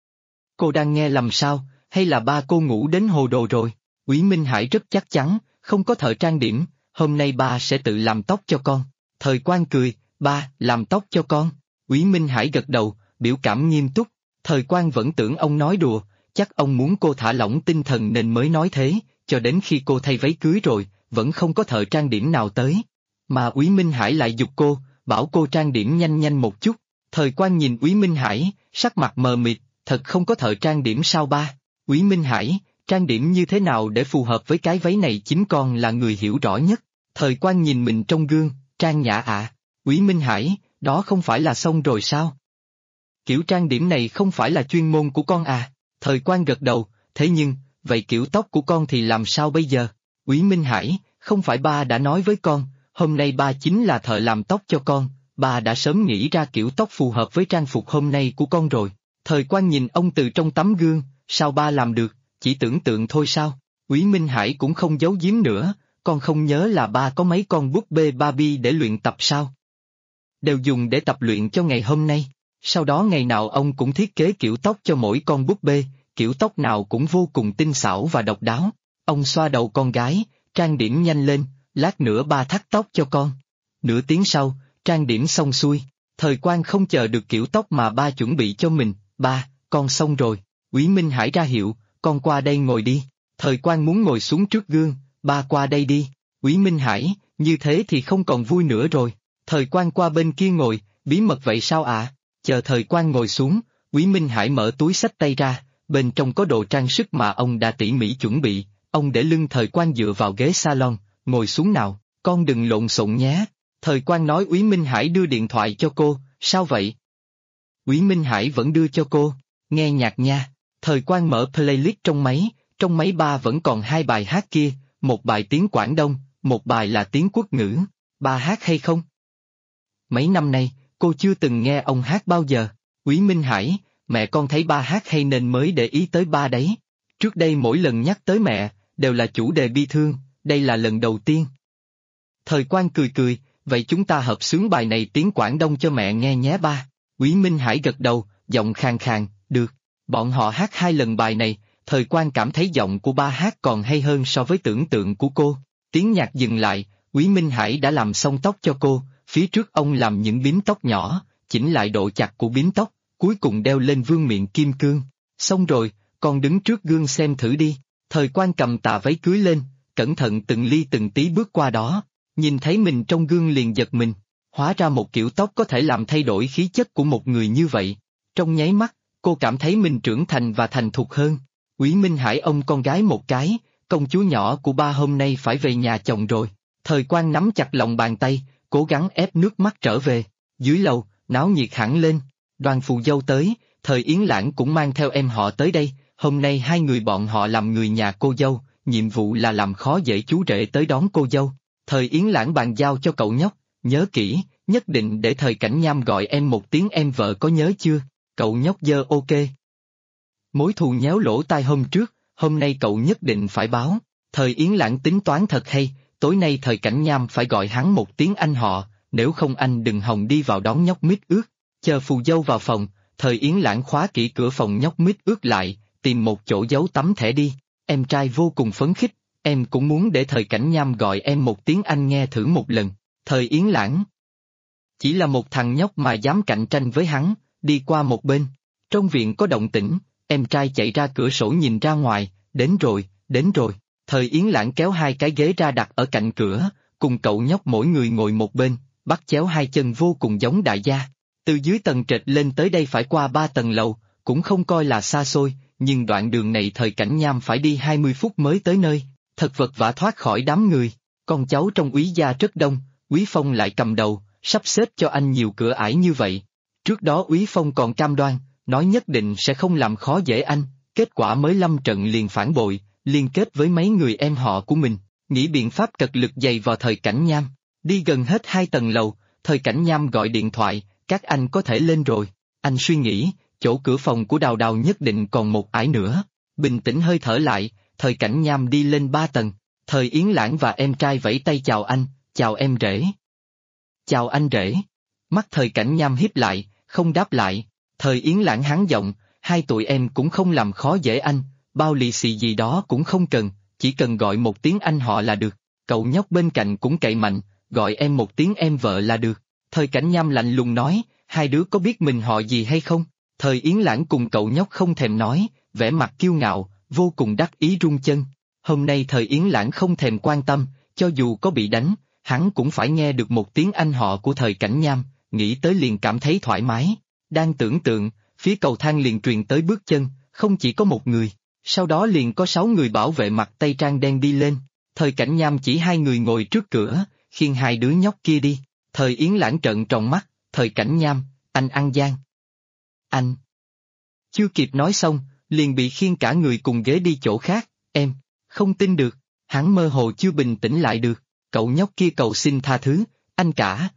Cô đang nghe lầm sao, hay là ba cô ngủ đến hồ đồ rồi? Úy Minh Hải rất chắc chắn, không có thợ trang điểm, hôm nay ba sẽ tự làm tóc cho con. Thời Quang cười, ba, làm tóc cho con. Úy Minh Hải gật đầu, biểu cảm nghiêm túc. Thời Quang vẫn tưởng ông nói đùa, chắc ông muốn cô thả lỏng tinh thần nên mới nói thế, cho đến khi cô thay váy cưới rồi, vẫn không có thợ trang điểm nào tới. Mà Úy Minh Hải lại giục cô, bảo cô trang điểm nhanh nhanh một chút. Thời Quang nhìn Úy Minh Hải, sắc mặt mờ mịt, thật không có thợ trang điểm sao ba? Úy Minh Hải, trang điểm như thế nào để phù hợp với cái váy này chính con là người hiểu rõ nhất. Thời Quang nhìn mình trong gương, trang nhã ạ. Úy Minh Hải, đó không phải là xong rồi sao? Kiểu trang điểm này không phải là chuyên môn của con à? Thời Quang gật đầu, thế nhưng, vậy kiểu tóc của con thì làm sao bây giờ? Úy Minh Hải, không phải ba đã nói với con, hôm nay ba chính là thợ làm tóc cho con, ba đã sớm nghĩ ra kiểu tóc phù hợp với trang phục hôm nay của con rồi. Thời Quang nhìn ông từ trong tấm gương, sao ba làm được, chỉ tưởng tượng thôi sao? Úy Minh Hải cũng không giấu giếm nữa, con không nhớ là ba có mấy con búp bê Barbie để luyện tập sao? Đều dùng để tập luyện cho ngày hôm nay. Sau đó ngày nào ông cũng thiết kế kiểu tóc cho mỗi con búp bê, kiểu tóc nào cũng vô cùng tinh xảo và độc đáo. Ông xoa đầu con gái, trang điểm nhanh lên, lát nữa ba thắt tóc cho con. Nửa tiếng sau, trang điểm xong xuôi, Thời Quang không chờ được kiểu tóc mà ba chuẩn bị cho mình. Ba, con xong rồi. Úy Minh Hải ra hiệu, con qua đây ngồi đi. Thời Quang muốn ngồi xuống trước gương, ba qua đây đi. Úy Minh Hải, như thế thì không còn vui nữa rồi. Thời Quang qua bên kia ngồi, bí mật vậy sao ạ? Chờ Thời Quang ngồi xuống, Úy Minh Hải mở túi xách tay ra, bên trong có đồ trang sức mà ông đã tỉ mỉ chuẩn bị. Ông để lưng Thời Quang dựa vào ghế salon, ngồi xuống nào, con đừng lộn xộn nhé. Thời Quang nói Úy Minh Hải đưa điện thoại cho cô, sao vậy? Úy Minh Hải vẫn đưa cho cô, nghe nhạc nha. Thời Quang mở playlist trong máy ba vẫn còn 2 bài hát kia, một bài tiếng Quảng Đông, một bài là tiếng quốc ngữ. Ba hát hay không? Mấy năm nay, cô chưa từng nghe ông hát bao giờ. Úy Minh Hải, mẹ con thấy ba hát hay nên mới để ý tới ba đấy. Trước đây mỗi lần nhắc tới mẹ, đều là chủ đề bi thương, đây là lần đầu tiên. Thời Quang cười cười, vậy chúng ta hợp xướng bài này tiếng Quảng Đông cho mẹ nghe nhé ba. Úy Minh Hải gật đầu, giọng khàn khàn, được. Bọn họ hát 2 lần bài này, Thời Quang cảm thấy giọng của ba hát còn hay hơn so với tưởng tượng của cô. Tiếng nhạc dừng lại, Úy Minh Hải đã làm xong tóc cho cô, phía trước ông làm những bím tóc nhỏ, chỉnh lại độ chặt của bím tóc, cuối cùng đeo lên vương miện kim cương. Xong rồi, con đứng trước gương xem thử đi. Thời Quang cầm tà váy cưới lên, cẩn thận từng ly từng tí bước qua đó, nhìn thấy mình trong gương liền giật mình. Hóa ra một kiểu tóc có thể làm thay đổi khí chất của một người như vậy. Trong nháy mắt, cô cảm thấy mình trưởng thành và thành thục hơn. Úy Minh Hải ôm con gái một cái, công chúa nhỏ của ba hôm nay phải về nhà chồng rồi. Thời Quang nắm chặt lòng bàn tay, cố gắng ép nước mắt trở về. Dưới lầu, náo nhiệt hẳn lên. Đoàn phù dâu tới, Thời Yến Lãng cũng mang theo em họ tới đây. Hôm nay 2 người bọn họ làm người nhà cô dâu, nhiệm vụ là làm khó dễ chú rể tới đón cô dâu. Thời Yến Lãng bàn giao cho cậu nhóc, nhớ kỹ, nhất định để Thời Cảnh Nham gọi em một tiếng em vợ có nhớ chưa? Cậu nhóc giơ ok. Mối thù nhéo lỗ tai hôm trước, hôm nay cậu nhất định phải báo. Thời Yến Lãng tính toán thật hay, tối nay Thời Cảnh Nham phải gọi hắn một tiếng anh họ, nếu không anh đừng hòng đi vào đón nhóc mít ướt. Chờ phù dâu vào phòng, Thời Yến Lãng khóa kỹ cửa phòng nhóc mít ướt lại, tìm một chỗ giấu tấm thẻ đi. Em trai vô cùng phấn khích, em cũng muốn để Thời Cảnh Nham gọi em một tiếng anh nghe thử một lần. Thời Yến Lãng chỉ là một thằng nhóc mà dám cạnh tranh với hắn, đi qua một bên. Trong viện có động tĩnh, em trai chạy ra cửa sổ nhìn ra ngoài, đến rồi, đến rồi. Thời Yến Lãng kéo 2 cái ghế ra đặt ở cạnh cửa, cùng cậu nhóc mỗi người ngồi một bên, bắt chéo 2 chân vô cùng giống đại gia. Từ dưới tầng trệt lên tới đây phải qua 3 tầng lầu, cũng không coi là xa xôi, nhưng đoạn đường này Thời Cảnh Nham phải đi 20 phút mới tới nơi, thật vật vã thoát khỏi đám người. Con cháu trong úy gia rất đông, Úy Phong lại cầm đầu, sắp xếp cho anh nhiều cửa ải như vậy. Trước đó Úy Phong còn cam đoan, nói nhất định sẽ không làm khó dễ anh, kết quả mới lâm trận liền phản bội, liên kết với mấy người em họ của mình, nghĩ biện pháp cật lực dày vào Thời Cảnh Nham. Đi gần hết 2 tầng lầu, Thời Cảnh Nham gọi điện thoại, các anh có thể lên rồi. Anh suy nghĩ, chỗ cửa phòng của Đào Đào nhất định còn một ải nữa. Bình tĩnh hơi thở lại, Thời Cảnh Nham đi lên 3 tầng. Thời Yến Lãng và em trai vẫy tay chào anh, chào em rể. Chào anh rể. Mắt Thời Cảnh Nham híp lại, không đáp lại. Thời Yến Lãng hắn giọng, 2 tụi em cũng không làm khó dễ anh, bao lì xì gì đó cũng không cần, chỉ cần gọi một tiếng anh họ là được. Cậu nhóc bên cạnh cũng cậy mạnh, gọi em một tiếng em vợ là được. Thời Cảnh Nham lạnh lùng nói, 2 đứa có biết mình họ gì hay không? Thời Yến Lãng cùng cậu nhóc không thèm nói, vẻ mặt kiêu ngạo, vô cùng đắc ý rung chân. Hôm nay Thời Yến Lãng không thèm quan tâm, cho dù có bị đánh, hắn cũng phải nghe được một tiếng anh họ của Thời Cảnh Nham, nghĩ tới liền cảm thấy thoải mái. Đang tưởng tượng, phía cầu thang liền truyền tới bước chân, không chỉ có một người, sau đó liền có 6 người bảo vệ mặc tây trang đen đi lên. Thời Cảnh Nham chỉ 2 người ngồi trước cửa, khiêng 2 đứa nhóc kia đi. Thời Yến Lãng trợn tròn mắt, Thời Cảnh Nham, anh ăn gian. Anh. Chưa kịp nói xong, liền bị khiêng cả người cùng ghế đi chỗ khác, em, không tin được, hắn mơ hồ chưa bình tĩnh lại được, cậu nhóc kia cầu xin tha thứ, anh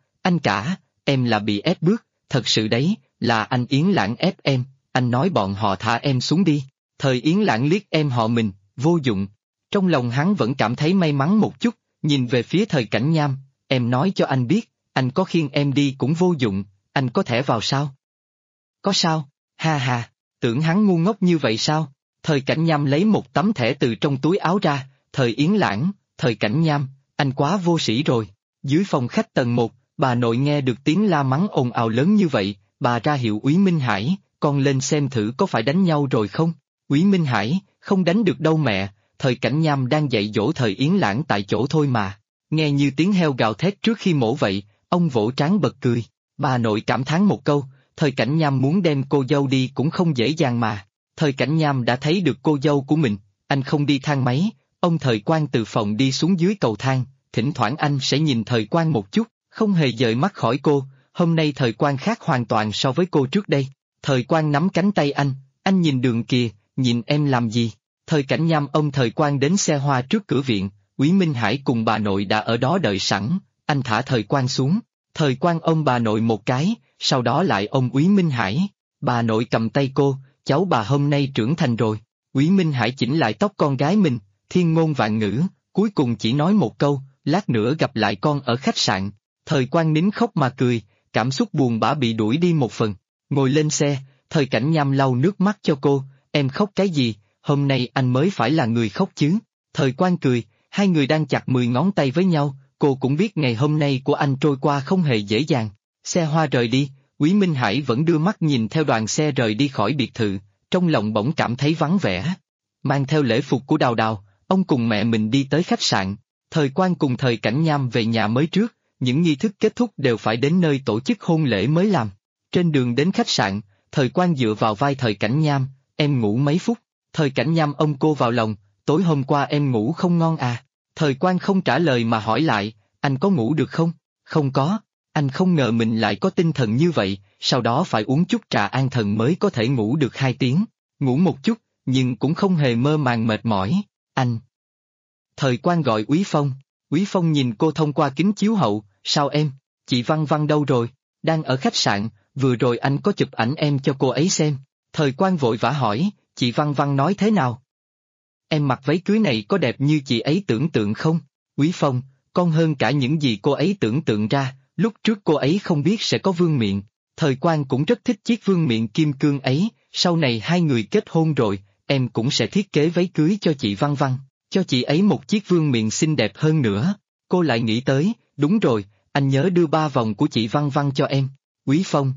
cả, em là bị ép bước, thật sự đấy, là anh Yến Lãng ép em, anh nói bọn họ thả em xuống đi. Thời Yến Lãng liếc em họ mình, vô dụng. Trong lòng hắn vẫn cảm thấy may mắn một chút, nhìn về phía Thời Cảnh Nham, em nói cho anh biết, anh có khiêng em đi cũng vô dụng, anh có thể vào sao? Có sao? Ha ha, tưởng hắn ngu ngốc như vậy sao? Thời Cảnh Nham lấy một tấm thẻ từ trong túi áo ra, Thời Yến Lãng, Thời Cảnh Nham, anh quá vô sĩ rồi. Dưới phòng khách tầng 1, bà nội nghe được tiếng la mắng ồn ào lớn như vậy, bà ra hiệu Úy Minh Hải, con lên xem thử có phải đánh nhau rồi không? Úy Minh Hải, không đánh được đâu mẹ, Thời Cảnh Nham đang dạy dỗ Thời Yến Lãng tại chỗ thôi mà. Nghe như tiếng heo gào thét trước khi mổ vậy, ông vỗ trán bật cười. Bà nội cảm thán một câu, Thời Cảnh Nham muốn đem cô dâu đi cũng không dễ dàng mà. Thời Cảnh Nham đã thấy được cô dâu của mình, anh không đi thang máy, ông Thời Quang từ phòng đi xuống dưới cầu thang, thỉnh thoảng anh sẽ nhìn Thời Quang một chút, không hề dời mắt khỏi cô, hôm nay Thời Quang khác hoàn toàn so với cô trước đây. Thời Quang nắm cánh tay anh nhìn đường kìa, nhìn em làm gì? Thời Cảnh Nham ôm Thời Quang đến xe hoa trước cửa viện, Quý Minh Hải cùng bà nội đã ở đó đợi sẵn, anh thả Thời Quang xuống. Thời Quang ôm bà nội một cái, sau đó lại ôm Quý Minh Hải. Bà nội cầm tay cô, cháu bà hôm nay trưởng thành rồi. Quý Minh Hải chỉnh lại tóc con gái mình, thiên ngôn vạn ngữ, cuối cùng chỉ nói một câu, lát nữa gặp lại con ở khách sạn. Thời Quang nín khóc mà cười, cảm xúc buồn bã bị đuổi đi một phần. Ngồi lên xe, Thời Cảnh Nham lau nước mắt cho cô, em khóc cái gì, hôm nay anh mới phải là người khóc chứ. Thời Quang cười, hai người đang chặt 10 ngón tay với nhau, cô cũng biết ngày hôm nay của anh trôi qua không hề dễ dàng. Xe hoa rời đi, Quý Minh Hải vẫn đưa mắt nhìn theo đoàn xe rời đi khỏi biệt thự, trong lòng bỗng cảm thấy vắng vẻ. Mang theo lễ phục của Đào Đào, ông cùng mẹ mình đi tới khách sạn. Thời Quang cùng Thời Cảnh Nham về nhà mới trước, những nghi thức kết thúc đều phải đến nơi tổ chức hôn lễ mới làm. Trên đường đến khách sạn, Thời Quang dựa vào vai Thời Cảnh Nham, em ngủ mấy phút. Thời Cảnh Nham ôm cô vào lòng, tối hôm qua em ngủ không ngon à? Thời Quang không trả lời mà hỏi lại, anh có ngủ được không? Không có, anh không ngờ mình lại có tinh thần như vậy, sau đó phải uống chút trà an thần mới có thể ngủ được 2 tiếng. Ngủ một chút, nhưng cũng không hề mơ màng mệt mỏi. Anh. Thời Quang gọi Úy Phong. Úy Phong nhìn cô thông qua kính chiếu hậu, sao em, chị Văn Văn đâu rồi? Đang ở khách sạn, vừa rồi anh có chụp ảnh em cho cô ấy xem. Thời Quang vội vã hỏi, chị Văn Văn nói thế nào? Em mặc váy cưới này có đẹp như chị ấy tưởng tượng không? Úy Phong, con hơn cả những gì cô ấy tưởng tượng ra, lúc trước cô ấy không biết sẽ có vương miện. Thời Quang cũng rất thích chiếc vương miện kim cương ấy, sau này hai người kết hôn rồi, em cũng sẽ thiết kế váy cưới cho chị Văn Văn, cho chị ấy một chiếc vương miện xinh đẹp hơn nữa. Cô lại nghĩ tới, đúng rồi, anh nhớ đưa 3 vòng của chị Văn Văn cho em. Úy Phong.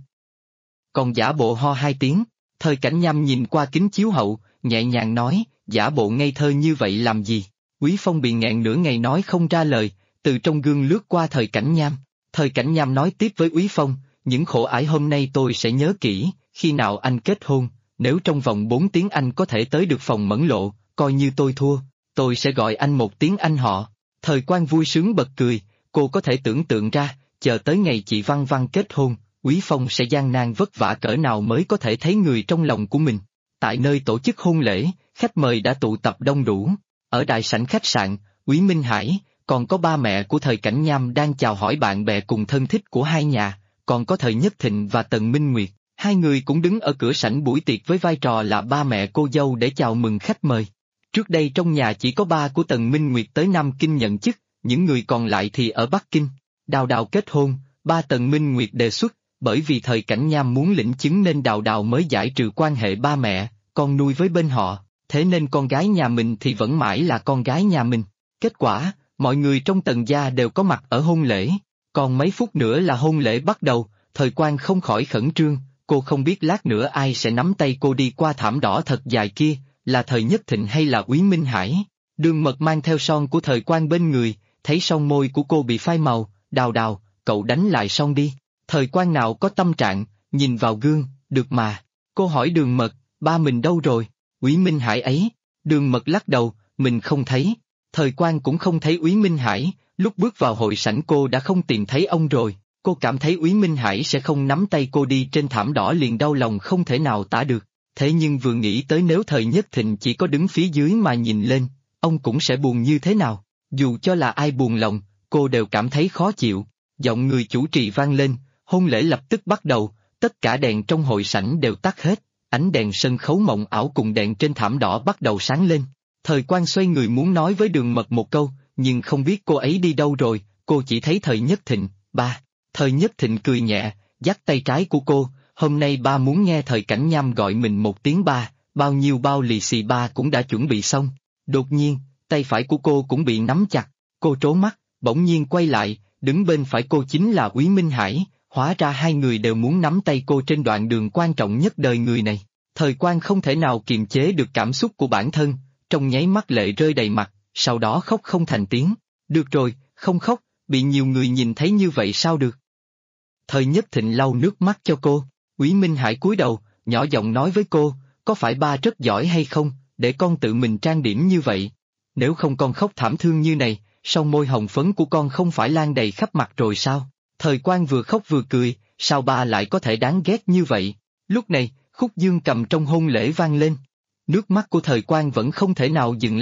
Còn giả bộ ho 2 tiếng, Thời Cảnh Nham nhìn qua kính chiếu hậu, nhẹ nhàng nói, giả bộ ngây thơ như vậy làm gì? Úy Phong bị nghẹn nửa ngày nói không ra lời, từ trong gương lướt qua Thời Cảnh Nham. Thời Cảnh Nham nói tiếp với Úy Phong, những khổ ải hôm nay tôi sẽ nhớ kỹ, khi nào anh kết hôn, nếu trong vòng 4 tiếng anh có thể tới được phòng Mẫn Lộ, coi như tôi thua, tôi sẽ gọi anh một tiếng anh họ. Thời Quang vui sướng bật cười, cô có thể tưởng tượng ra, chờ tới ngày chị Văn Văn kết hôn, Úy Phong sẽ gian nan vất vả cỡ nào mới có thể thấy người trong lòng của mình. Tại nơi tổ chức hôn lễ, khách mời đã tụ tập đông đủ. Ở đại sảnh khách sạn, Úy Minh Hải, còn có ba mẹ của Thời Cảnh Nham đang chào hỏi bạn bè cùng thân thích của hai nhà, còn có Thời Nhất Thịnh và Tần Minh Nguyệt, hai người cũng đứng ở cửa sảnh buổi tiệc với vai trò là ba mẹ cô dâu để chào mừng khách mời. Trước đây trong nhà chỉ có ba của Tần Minh Nguyệt tới Nam Kinh nhận chức, những người còn lại thì ở Bắc Kinh. Đào Đào kết hôn, ba Tần Minh Nguyệt đề xuất, bởi vì Thời Cảnh Nham muốn lĩnh chứng nên Đào Đào mới giải trừ quan hệ ba mẹ, con nuôi với bên họ, thế nên con gái nhà mình thì vẫn mãi là con gái nhà mình. Kết quả, mọi người trong Tần gia đều có mặt ở hôn lễ, còn mấy phút nữa là hôn lễ bắt đầu, Thời Quang không khỏi khẩn trương, cô không biết lát nữa ai sẽ nắm tay cô đi qua thảm đỏ thật dài kia, là Thời Nhất Thịnh hay là Úy Minh Hải. Đường Mật mang theo son của Thời Quang bên người, thấy son môi của cô bị phai màu, Đào Đào, cậu đánh lại son đi. Thời Quang nào có tâm trạng, nhìn vào gương, được mà. Cô hỏi Đường Mật, ba mình đâu rồi? Úy Minh Hải ấy. Đường Mật lắc đầu, mình không thấy. Thời Quang cũng không thấy Úy Minh Hải, lúc bước vào hội sảnh cô đã không tìm thấy ông rồi. Cô cảm thấy Úy Minh Hải sẽ không nắm tay cô đi trên thảm đỏ liền đau lòng không thể nào tả được. Thế nhưng vừa nghĩ tới nếu Thời Nhất Thịnh chỉ có đứng phía dưới mà nhìn lên, ông cũng sẽ buồn như thế nào. Dù cho là ai buồn lòng, cô đều cảm thấy khó chịu. Giọng người chủ trì vang lên, hôn lễ lập tức bắt đầu, tất cả đèn trong hội sảnh đều tắt hết, ánh đèn sân khấu mộng ảo cùng đèn trên thảm đỏ bắt đầu sáng lên. Thời Quang xoay người muốn nói với Đường Mật một câu, nhưng không biết cô ấy đi đâu rồi, cô chỉ thấy Thời Nhất Thịnh, ba. Thời Nhất Thịnh cười nhẹ, dắt tay trái của cô, hôm nay ba muốn nghe Thời Cảnh Nham gọi mình một tiếng ba, bao nhiêu bao lì xì ba cũng đã chuẩn bị xong. Đột nhiên, tay phải của cô cũng bị nắm chặt, cô trố mắt, bỗng nhiên quay lại, đứng bên phải cô chính là Úy Minh Hải, hóa ra hai người đều muốn nắm tay cô trên đoạn đường quan trọng nhất đời người này. Thời Quang không thể nào kiềm chế được cảm xúc của bản thân, trong nháy mắt lệ rơi đầy mặt, sau đó khóc không thành tiếng. Được rồi, không khóc, bị nhiều người nhìn thấy như vậy sao được? Thời Nhất Thịnh lau nước mắt cho cô, Úy Minh Hải cúi đầu, nhỏ giọng nói với cô, có phải ba rất giỏi hay không, để con tự mình trang điểm như vậy? Nếu không con khóc thảm thương như này, son môi hồng phấn của con không phải lan đầy khắp mặt rồi sao? Thời Quang vừa khóc vừa cười, sao ba lại có thể đáng ghét như vậy? Lúc này, khúc dương cầm trong hôn lễ vang lên. Nước mắt của Thời Quang vẫn không thể nào dừng lại,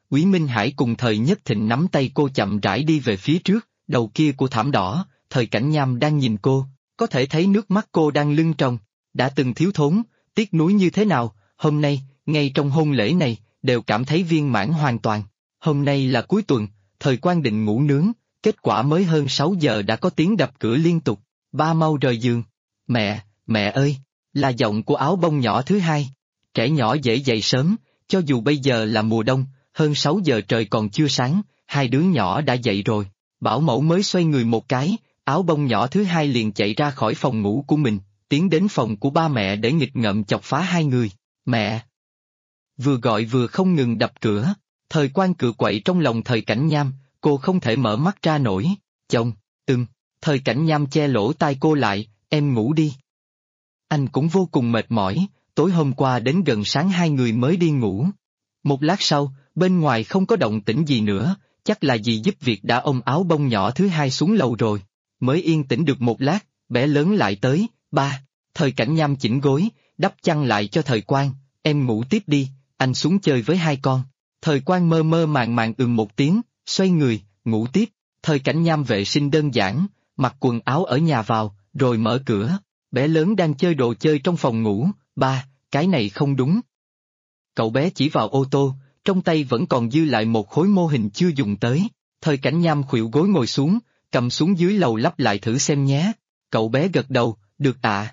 Quý Minh Hải cùng Thời Nhất Thịnh nắm tay cô chậm rãi đi về phía trước, đầu kia của thảm đỏ, Thời Cảnh Nham đang nhìn cô, có thể thấy nước mắt cô đang lưng tròng, đã từng thiếu thốn, tiếc nuối như thế nào, hôm nay, ngay trong hôn lễ này, đều cảm thấy viên mãn hoàn toàn. Hôm nay là cuối tuần, Thời Quang định ngủ nướng, kết quả mới hơn 6 giờ đã có tiếng đập cửa liên tục, ba mau rời giường. Mẹ ơi, là giọng của áo bông nhỏ thứ hai. Trẻ nhỏ dễ dậy sớm, cho dù bây giờ là mùa đông, hơn 6 giờ trời còn chưa sáng, hai đứa nhỏ đã dậy rồi. Bảo mẫu mới xoay người một cái, áo bông nhỏ thứ hai liền chạy ra khỏi phòng ngủ của mình, tiến đến phòng của ba mẹ để nghịch ngợm chọc phá hai người. Mẹ! Vừa gọi vừa không ngừng đập cửa, Thời Quang cựa quậy trong lòng Thời Cảnh Nham, cô không thể mở mắt ra nổi. Chồng, Thời Cảnh Nham che lỗ tai cô lại, em ngủ đi. Anh cũng vô cùng mệt mỏi, tối hôm qua đến gần sáng hai người mới đi ngủ. Một lát sau, bên ngoài không có động tĩnh gì nữa, chắc là dì giúp việc đã ôm áo bông nhỏ thứ hai xuống lầu rồi. Mới yên tĩnh được một lát, bé lớn lại tới, ba. Thời Cảnh Nham chỉnh gối, đắp chăn lại cho Thời Quang, em ngủ tiếp đi, anh xuống chơi với hai con. Thời Quang mơ mơ màng một tiếng, xoay người, ngủ tiếp. Thời Cảnh Nham vệ sinh đơn giản, mặc quần áo ở nhà vào, rồi mở cửa. Bé lớn đang chơi đồ chơi trong phòng ngủ, ba, cái này không đúng. Cậu bé chỉ vào ô tô, trong tay vẫn còn dư lại một khối mô hình chưa dùng tới. Thời Cảnh Nham khuỵu gối ngồi xuống, cầm xuống dưới lầu lắp lại thử xem nhé. Cậu bé gật đầu, được ạ.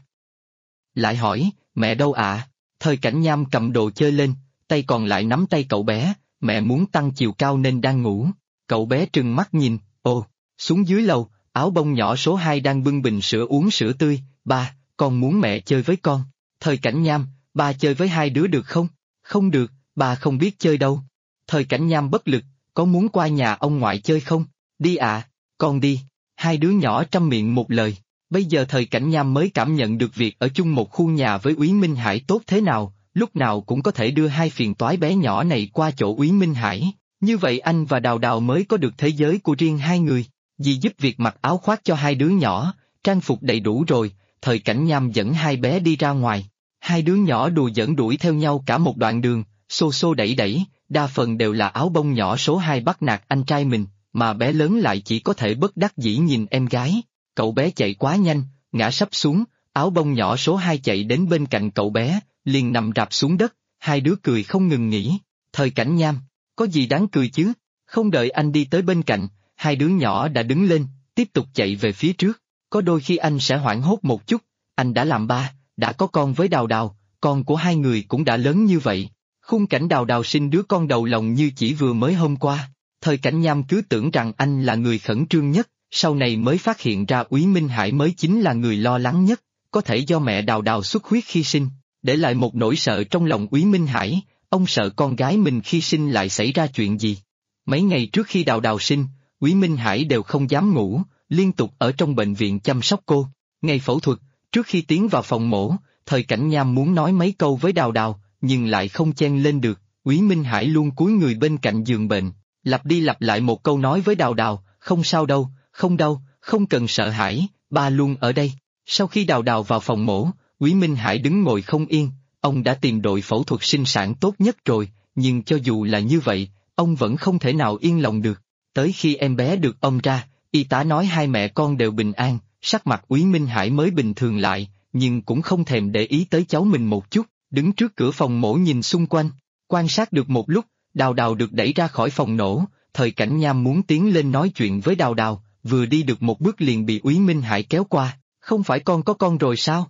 Lại hỏi, mẹ đâu ạ? Thời Cảnh Nham cầm đồ chơi lên, tay còn lại nắm tay cậu bé, mẹ muốn tăng chiều cao nên đang ngủ. Cậu bé trừng mắt nhìn, xuống dưới lầu, áo bông nhỏ số 2 đang bưng bình sữa uống sữa tươi, ba, con muốn mẹ chơi với con. Thời Cảnh Nham, ba chơi với hai đứa được không? Không được, ba không biết chơi đâu. Thời Cảnh Nham bất lực, có muốn qua nhà ông ngoại chơi không? Đi ạ, con đi. Hai đứa nhỏ trăm miệng một lời. Bây giờ Thời Cảnh Nham mới cảm nhận được việc ở chung một khu nhà với Úy Minh Hải tốt thế nào, lúc nào cũng có thể đưa hai phiền toái bé nhỏ này qua chỗ Úy Minh Hải. Như vậy anh và Đào Đào mới có được thế giới của riêng hai người. Dì giúp việc mặc áo khoác cho hai đứa nhỏ, trang phục đầy đủ rồi, Thời Cảnh Nham dẫn hai bé đi ra ngoài. Hai đứa nhỏ đùa giỡn đuổi theo nhau cả một đoạn đường, xô xô đẩy đẩy, đa phần đều là áo bông nhỏ số 2 bắt nạt anh trai mình, mà bé lớn lại chỉ có thể bất đắc dĩ nhìn em gái. Cậu bé chạy quá nhanh, ngã sấp xuống, áo bông nhỏ số 2 chạy đến bên cạnh cậu bé, liền nằm rạp xuống đất, hai đứa cười không ngừng nghỉ. Thời Cảnh Nham, có gì đáng cười chứ? Không đợi anh đi tới bên cạnh, hai đứa nhỏ đã đứng lên, tiếp tục chạy về phía trước. Có đôi khi anh sẽ hoảng hốt một chút, anh đã làm ba, đã có con với Đào Đào, con của hai người cũng đã lớn như vậy. Khung cảnh Đào Đào sinh đứa con đầu lòng như chỉ vừa mới hôm qua. Thời Cảnh Nham cứ tưởng rằng anh là người khẩn trương nhất, sau này mới phát hiện ra Úy Minh Hải mới chính là người lo lắng nhất, có thể do mẹ Đào Đào xuất huyết khi sinh, để lại một nỗi sợ trong lòng Úy Minh Hải, ông sợ con gái mình khi sinh lại xảy ra chuyện gì. Mấy ngày trước khi Đào Đào sinh, Úy Minh Hải đều không dám ngủ, liên tục ở trong bệnh viện chăm sóc cô. Ngày phẫu thuật, trước khi tiến vào phòng mổ, Thời Cảnh Nham muốn nói mấy câu với Đào Đào, nhưng lại không chen lên được. Úy Minh Hải luôn cúi người bên cạnh giường bệnh, lặp đi lặp lại một câu nói với Đào Đào, không sao đâu, không đau, không cần sợ hãi, ba luôn ở đây. Sau khi Đào Đào vào phòng mổ, Úy Minh Hải đứng ngồi không yên, ông đã tìm đội phẫu thuật sinh sản tốt nhất rồi, nhưng cho dù là như vậy, ông vẫn không thể nào yên lòng được. Tới khi em bé được ôm ra, y tá nói hai mẹ con đều bình an, sắc mặt Úy Minh Hải mới bình thường lại, nhưng cũng không thèm để ý tới cháu mình một chút, đứng trước cửa phòng mổ nhìn xung quanh, quan sát được một lúc, Đào Đào được đẩy ra khỏi phòng nổ. Thời Cảnh Nham muốn tiến lên nói chuyện với Đào Đào, vừa đi được một bước liền bị Úy Minh Hải kéo qua, không phải con có con rồi sao?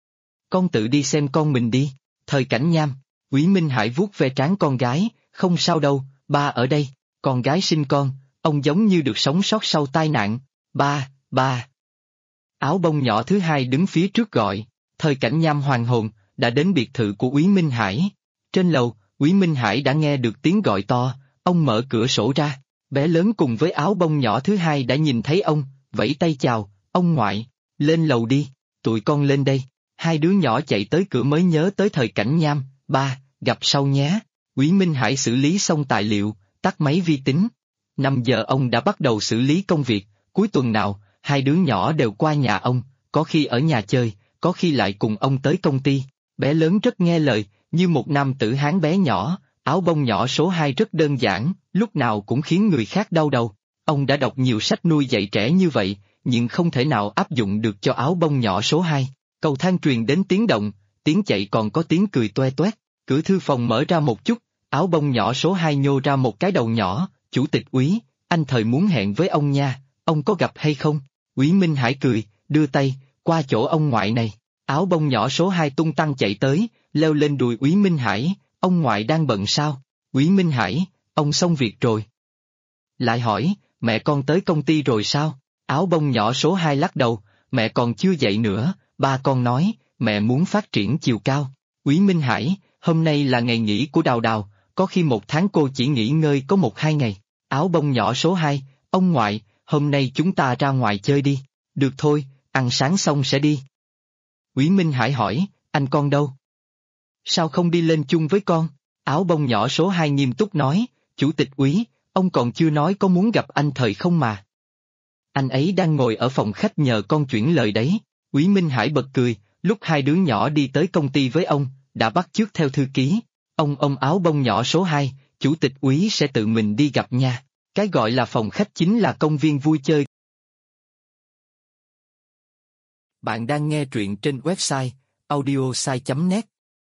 Con tự đi xem con mình đi. Thời Cảnh Nham, Úy Minh Hải vuốt ve trán con gái, không sao đâu, ba ở đây, con gái sinh con, ông giống như được sống sót sau tai nạn, ba. Áo bông nhỏ thứ hai đứng phía trước gọi, Thời Cảnh Nham hoàn hồn, đã đến biệt thự của Úy Minh Hải. Trên lầu, Úy Minh Hải đã nghe được tiếng gọi to, ông mở cửa sổ ra, bé lớn cùng với áo bông nhỏ thứ hai đã nhìn thấy ông, vẫy tay chào, ông ngoại, lên lầu đi, tụi con lên đây. Hai đứa nhỏ chạy tới cửa mới nhớ tới Thời Cảnh Nham, ba, gặp sau nhé. Úy Minh Hải xử lý xong tài liệu, tắt máy vi tính. 5 giờ ông đã bắt đầu xử lý công việc, cuối tuần nào, hai đứa nhỏ đều qua nhà ông, có khi ở nhà chơi, có khi lại cùng ông tới công ty. Bé lớn rất nghe lời, như một nam tử hán bé nhỏ, Áo bông nhỏ số 2 rất đơn giản, lúc nào cũng khiến người khác đau đầu. Ông đã đọc nhiều sách nuôi dạy trẻ như vậy, nhưng không thể nào áp dụng được cho áo bông nhỏ số 2. Cầu thang truyền đến tiếng động, tiếng chạy còn có tiếng cười toe toét. Cửa thư phòng mở ra một chút, áo bông nhỏ số 2 nhô ra một cái đầu nhỏ. Chủ tịch úy, anh Thời muốn hẹn với ông nha, ông có gặp hay không? Úy Minh Hải cười, đưa tay, qua chỗ ông ngoại này. Áo bông nhỏ số 2 tung tăng chạy tới, leo lên đùi Úy Minh Hải, ông ngoại đang bận sao? Úy Minh Hải, ông xong việc rồi. Lại hỏi, mẹ con tới công ty rồi sao? Áo bông nhỏ số 2 lắc đầu, mẹ còn chưa dậy nữa, ba con nói, mẹ muốn phát triển chiều cao. Úy Minh Hải, hôm nay là ngày nghỉ của Đào Đào, có khi một tháng cô chỉ nghỉ ngơi có 1-2 ngày. Áo bông nhỏ số 2, ông ngoại, hôm nay chúng ta ra ngoài chơi đi. Được thôi, ăn sáng xong sẽ đi. Úy Minh Hải hỏi, anh con đâu? Sao không đi lên chung với con? Áo bông nhỏ số 2 nghiêm túc nói, Chủ tịch Úy, ông còn chưa nói có muốn gặp anh Thời không mà. Anh ấy đang ngồi ở phòng khách nhờ con chuyển lời đấy. Úy Minh Hải bật cười, lúc hai đứa nhỏ đi tới công ty với ông, đã bắt chước theo thư ký. Ông ôm áo bông nhỏ số 2, Chủ tịch Úy sẽ tự mình đi gặp nha. Cái gọi là phòng khách chính là công viên vui chơi. Bạn đang nghe truyện trên website audiosai.net.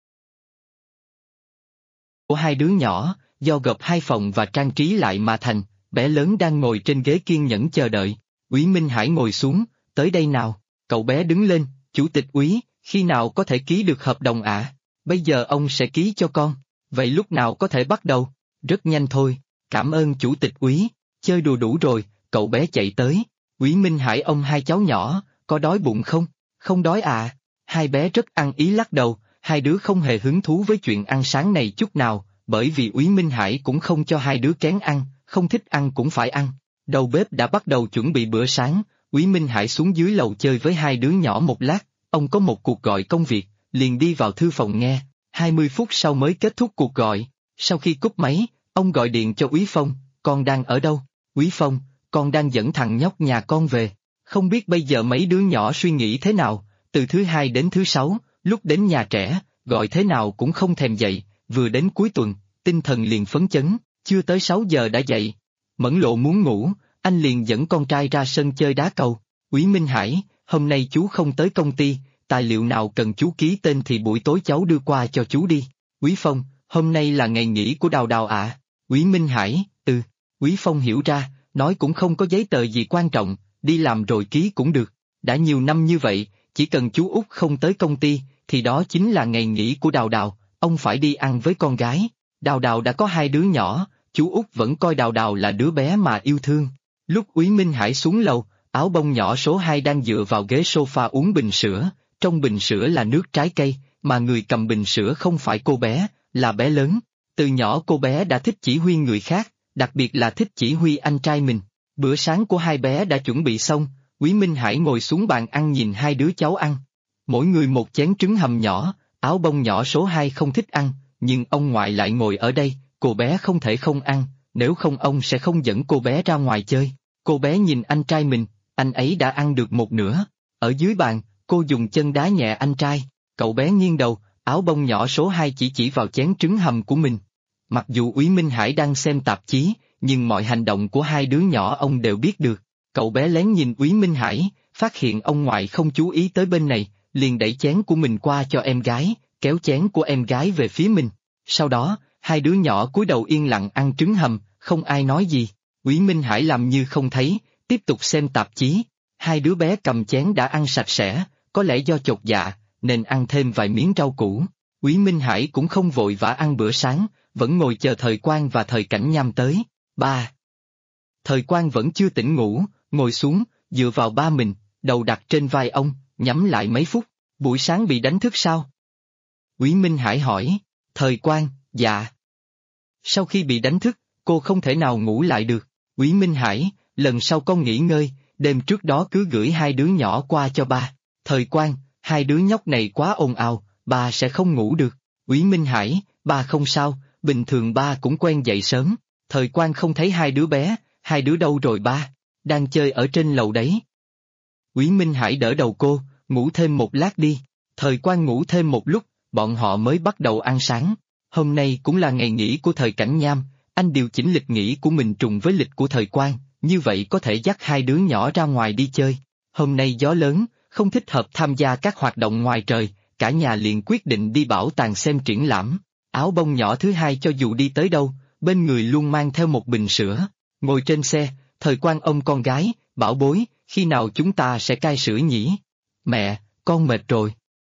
Của hai đứa nhỏ, do gộp 2 phòng và trang trí lại mà thành, bé lớn đang ngồi trên ghế kiên nhẫn chờ đợi. Úy Minh Hải ngồi xuống, tới đây nào. Cậu bé đứng lên, Chủ tịch Úy, khi nào có thể ký được hợp đồng ạ? Bây giờ ông sẽ ký cho con. Vậy lúc nào có thể bắt đầu? Rất nhanh thôi, cảm ơn Chủ tịch Úy. Chơi đùa đủ rồi, cậu bé chạy tới. Úy Minh Hải ôm hai cháu nhỏ, có đói bụng không? Không đói à? Hai bé rất ăn ý lắc đầu, hai đứa không hề hứng thú với chuyện ăn sáng này chút nào, bởi vì Úy Minh Hải cũng không cho hai đứa kén ăn, không thích ăn cũng phải ăn. Đầu bếp đã bắt đầu chuẩn bị bữa sáng, Úy Minh Hải xuống dưới lầu chơi với hai đứa nhỏ một lát, ông có một cuộc gọi công việc, liền đi vào thư phòng nghe, 20 phút sau mới kết thúc cuộc gọi. Sau khi cúp máy, ông gọi điện cho Úy Phong, con đang ở đâu? Úy Phong, con đang dẫn thằng nhóc nhà con về. Không biết bây giờ mấy đứa nhỏ suy nghĩ thế nào, từ thứ 2 đến thứ 6, lúc đến nhà trẻ, gọi thế nào cũng không thèm dậy, vừa đến cuối tuần, tinh thần liền phấn chấn, chưa tới 6 giờ đã dậy. Mẫn Lộ muốn ngủ, anh liền dẫn con trai ra sân chơi đá cầu. Úy Minh Hải, hôm nay chú không tới công ty, tài liệu nào cần chú ký tên thì buổi tối cháu đưa qua cho chú đi. Úy Phong, hôm nay là ngày nghỉ của Đào Đào ạ. Úy Minh Hải, Úy Phong hiểu ra, nói cũng không có giấy tờ gì quan trọng, đi làm rồi ký cũng được. Đã nhiều năm như vậy, chỉ cần chú Út không tới công ty, thì đó chính là ngày nghỉ của Đào Đào, ông phải đi ăn với con gái. Đào Đào đã có 2 đứa nhỏ, chú Út vẫn coi Đào Đào là đứa bé mà yêu thương. Lúc Úy Minh Hải xuống lầu, áo bông nhỏ số 2 đang dựa vào ghế sofa uống bình sữa, trong bình sữa là nước trái cây, mà người cầm bình sữa không phải cô bé, là bé lớn. Từ nhỏ cô bé đã thích chỉ huy người khác, đặc biệt là thích chỉ huy anh trai mình. Bữa sáng của hai bé đã chuẩn bị xong, Úy Minh Hải ngồi xuống bàn ăn nhìn hai đứa cháu ăn. Mỗi người một chén trứng hầm nhỏ, áo bông nhỏ số 2 không thích ăn, nhưng ông ngoại lại ngồi ở đây, cô bé không thể không ăn, nếu không ông sẽ không dẫn cô bé ra ngoài chơi. Cô bé nhìn anh trai mình, anh ấy đã ăn được một nửa. Ở dưới bàn, cô dùng chân đá nhẹ anh trai, cậu bé nghiêng đầu, áo bông nhỏ số 2 chỉ vào chén trứng hầm của mình. Mặc dù Úy Minh Hải đang xem tạp chí, nhưng mọi hành động của hai đứa nhỏ ông đều biết được. Cậu bé lén nhìn Úy Minh Hải, phát hiện ông ngoại không chú ý tới bên này, liền đẩy chén của mình qua cho em gái, kéo chén của em gái về phía mình. Sau đó, hai đứa nhỏ cúi đầu yên lặng ăn trứng hầm, không ai nói gì. Úy Minh Hải làm như không thấy, tiếp tục xem tạp chí. Hai đứa bé cầm chén đã ăn sạch sẽ, có lẽ do chột dạ, nên ăn thêm vài miếng rau củ. Úy Minh Hải cũng không vội vã ăn bữa sáng, vẫn ngồi chờ Thời Quang và Thời Cảnh Nham tới. Ba. Thời Quang vẫn chưa tỉnh ngủ, ngồi xuống, dựa vào ba mình, đầu đặt trên vai ông, nhắm lại mấy phút. Buổi sáng bị đánh thức sao? Úy Minh Hải hỏi. Thời Quang, dạ. Sau khi bị đánh thức, cô không thể nào ngủ lại được. Úy Minh Hải, lần sau con nghỉ ngơi, đêm trước đó cứ gửi hai đứa nhỏ qua cho ba. Thời Quang, hai đứa nhóc này quá ồn ào, ba sẽ không ngủ được. Úy Minh Hải, ba không sao, bình thường ba cũng quen dậy sớm. Thời Quang không thấy hai đứa bé, hai đứa đâu rồi ba? Đang chơi ở trên lầu đấy. Úy Minh Hải đỡ đầu cô, ngủ thêm một lát đi. Thời Quang ngủ thêm một lúc, bọn họ mới bắt đầu ăn sáng. Hôm nay cũng là ngày nghỉ của thời Cảnh Nham, anh điều chỉnh lịch nghỉ của mình trùng với lịch của thời Quang, như vậy có thể dắt hai đứa nhỏ ra ngoài đi chơi. Hôm nay gió lớn, không thích hợp tham gia các hoạt động ngoài trời, cả nhà liền quyết định đi bảo tàng xem triển lãm. Áo bông nhỏ thứ hai cho dù đi tới đâu, bên người luôn mang theo một bình sữa. Ngồi trên xe, thời Quang ôm con gái, bảo bối, khi nào chúng ta sẽ cai sữa nhỉ? Mẹ, con mệt rồi.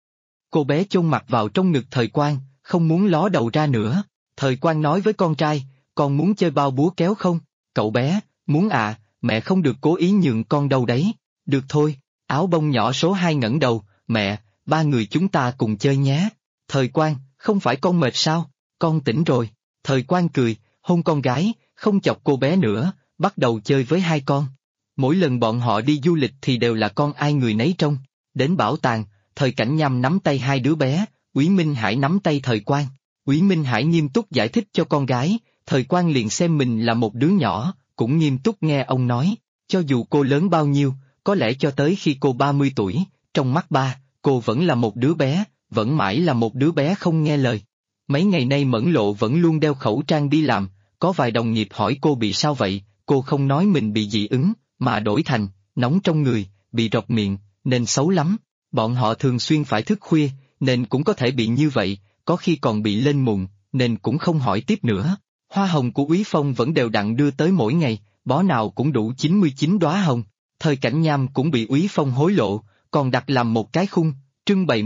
Cô bé chôn mặt vào trong ngực thời Quang, không muốn ló đầu ra nữa. Thời Quang nói với con trai, con muốn chơi bao búa kéo không? Cậu bé, muốn à, mẹ không được cố ý nhường con đâu đấy. Được thôi, áo bông nhỏ số 2 ngẩng đầu, mẹ, ba người chúng ta cùng chơi nhé. Thời Quang, không phải con mệt sao? Con tỉnh rồi. Thời Quang cười, hôn con gái, không chọc cô bé nữa, bắt đầu chơi với hai con. Mỗi lần bọn họ đi du lịch thì đều là con ai người nấy trông. Đến bảo tàng, thời Cảnh Nham nắm tay hai đứa bé, Úy Minh Hải nắm tay thời Quang. Úy Minh Hải nghiêm túc giải thích cho con gái, thời Quang liền xem mình là một đứa nhỏ, cũng nghiêm túc nghe ông nói, cho dù cô lớn bao nhiêu, có lẽ cho tới khi cô 30 tuổi, trong mắt ba, cô vẫn là một đứa bé, vẫn mãi là một đứa bé không nghe lời. Mấy ngày nay Mẫn Lộ vẫn luôn đeo khẩu trang đi làm, có vài đồng nghiệp hỏi cô bị sao vậy, cô không nói mình bị dị ứng, mà đổi thành, nóng trong người, bị rọc miệng, nên xấu lắm. Bọn họ thường xuyên phải thức khuya, nên cũng có thể bị như vậy, có khi còn bị lên mụn, nên cũng không hỏi tiếp nữa. Hoa hồng của Úy Phong vẫn đều đặn đưa tới mỗi ngày, bó nào cũng đủ 99 đóa hồng. Thời Cảnh Nham cũng bị Úy Phong hối lộ, còn đặt làm một cái khung, trưng bày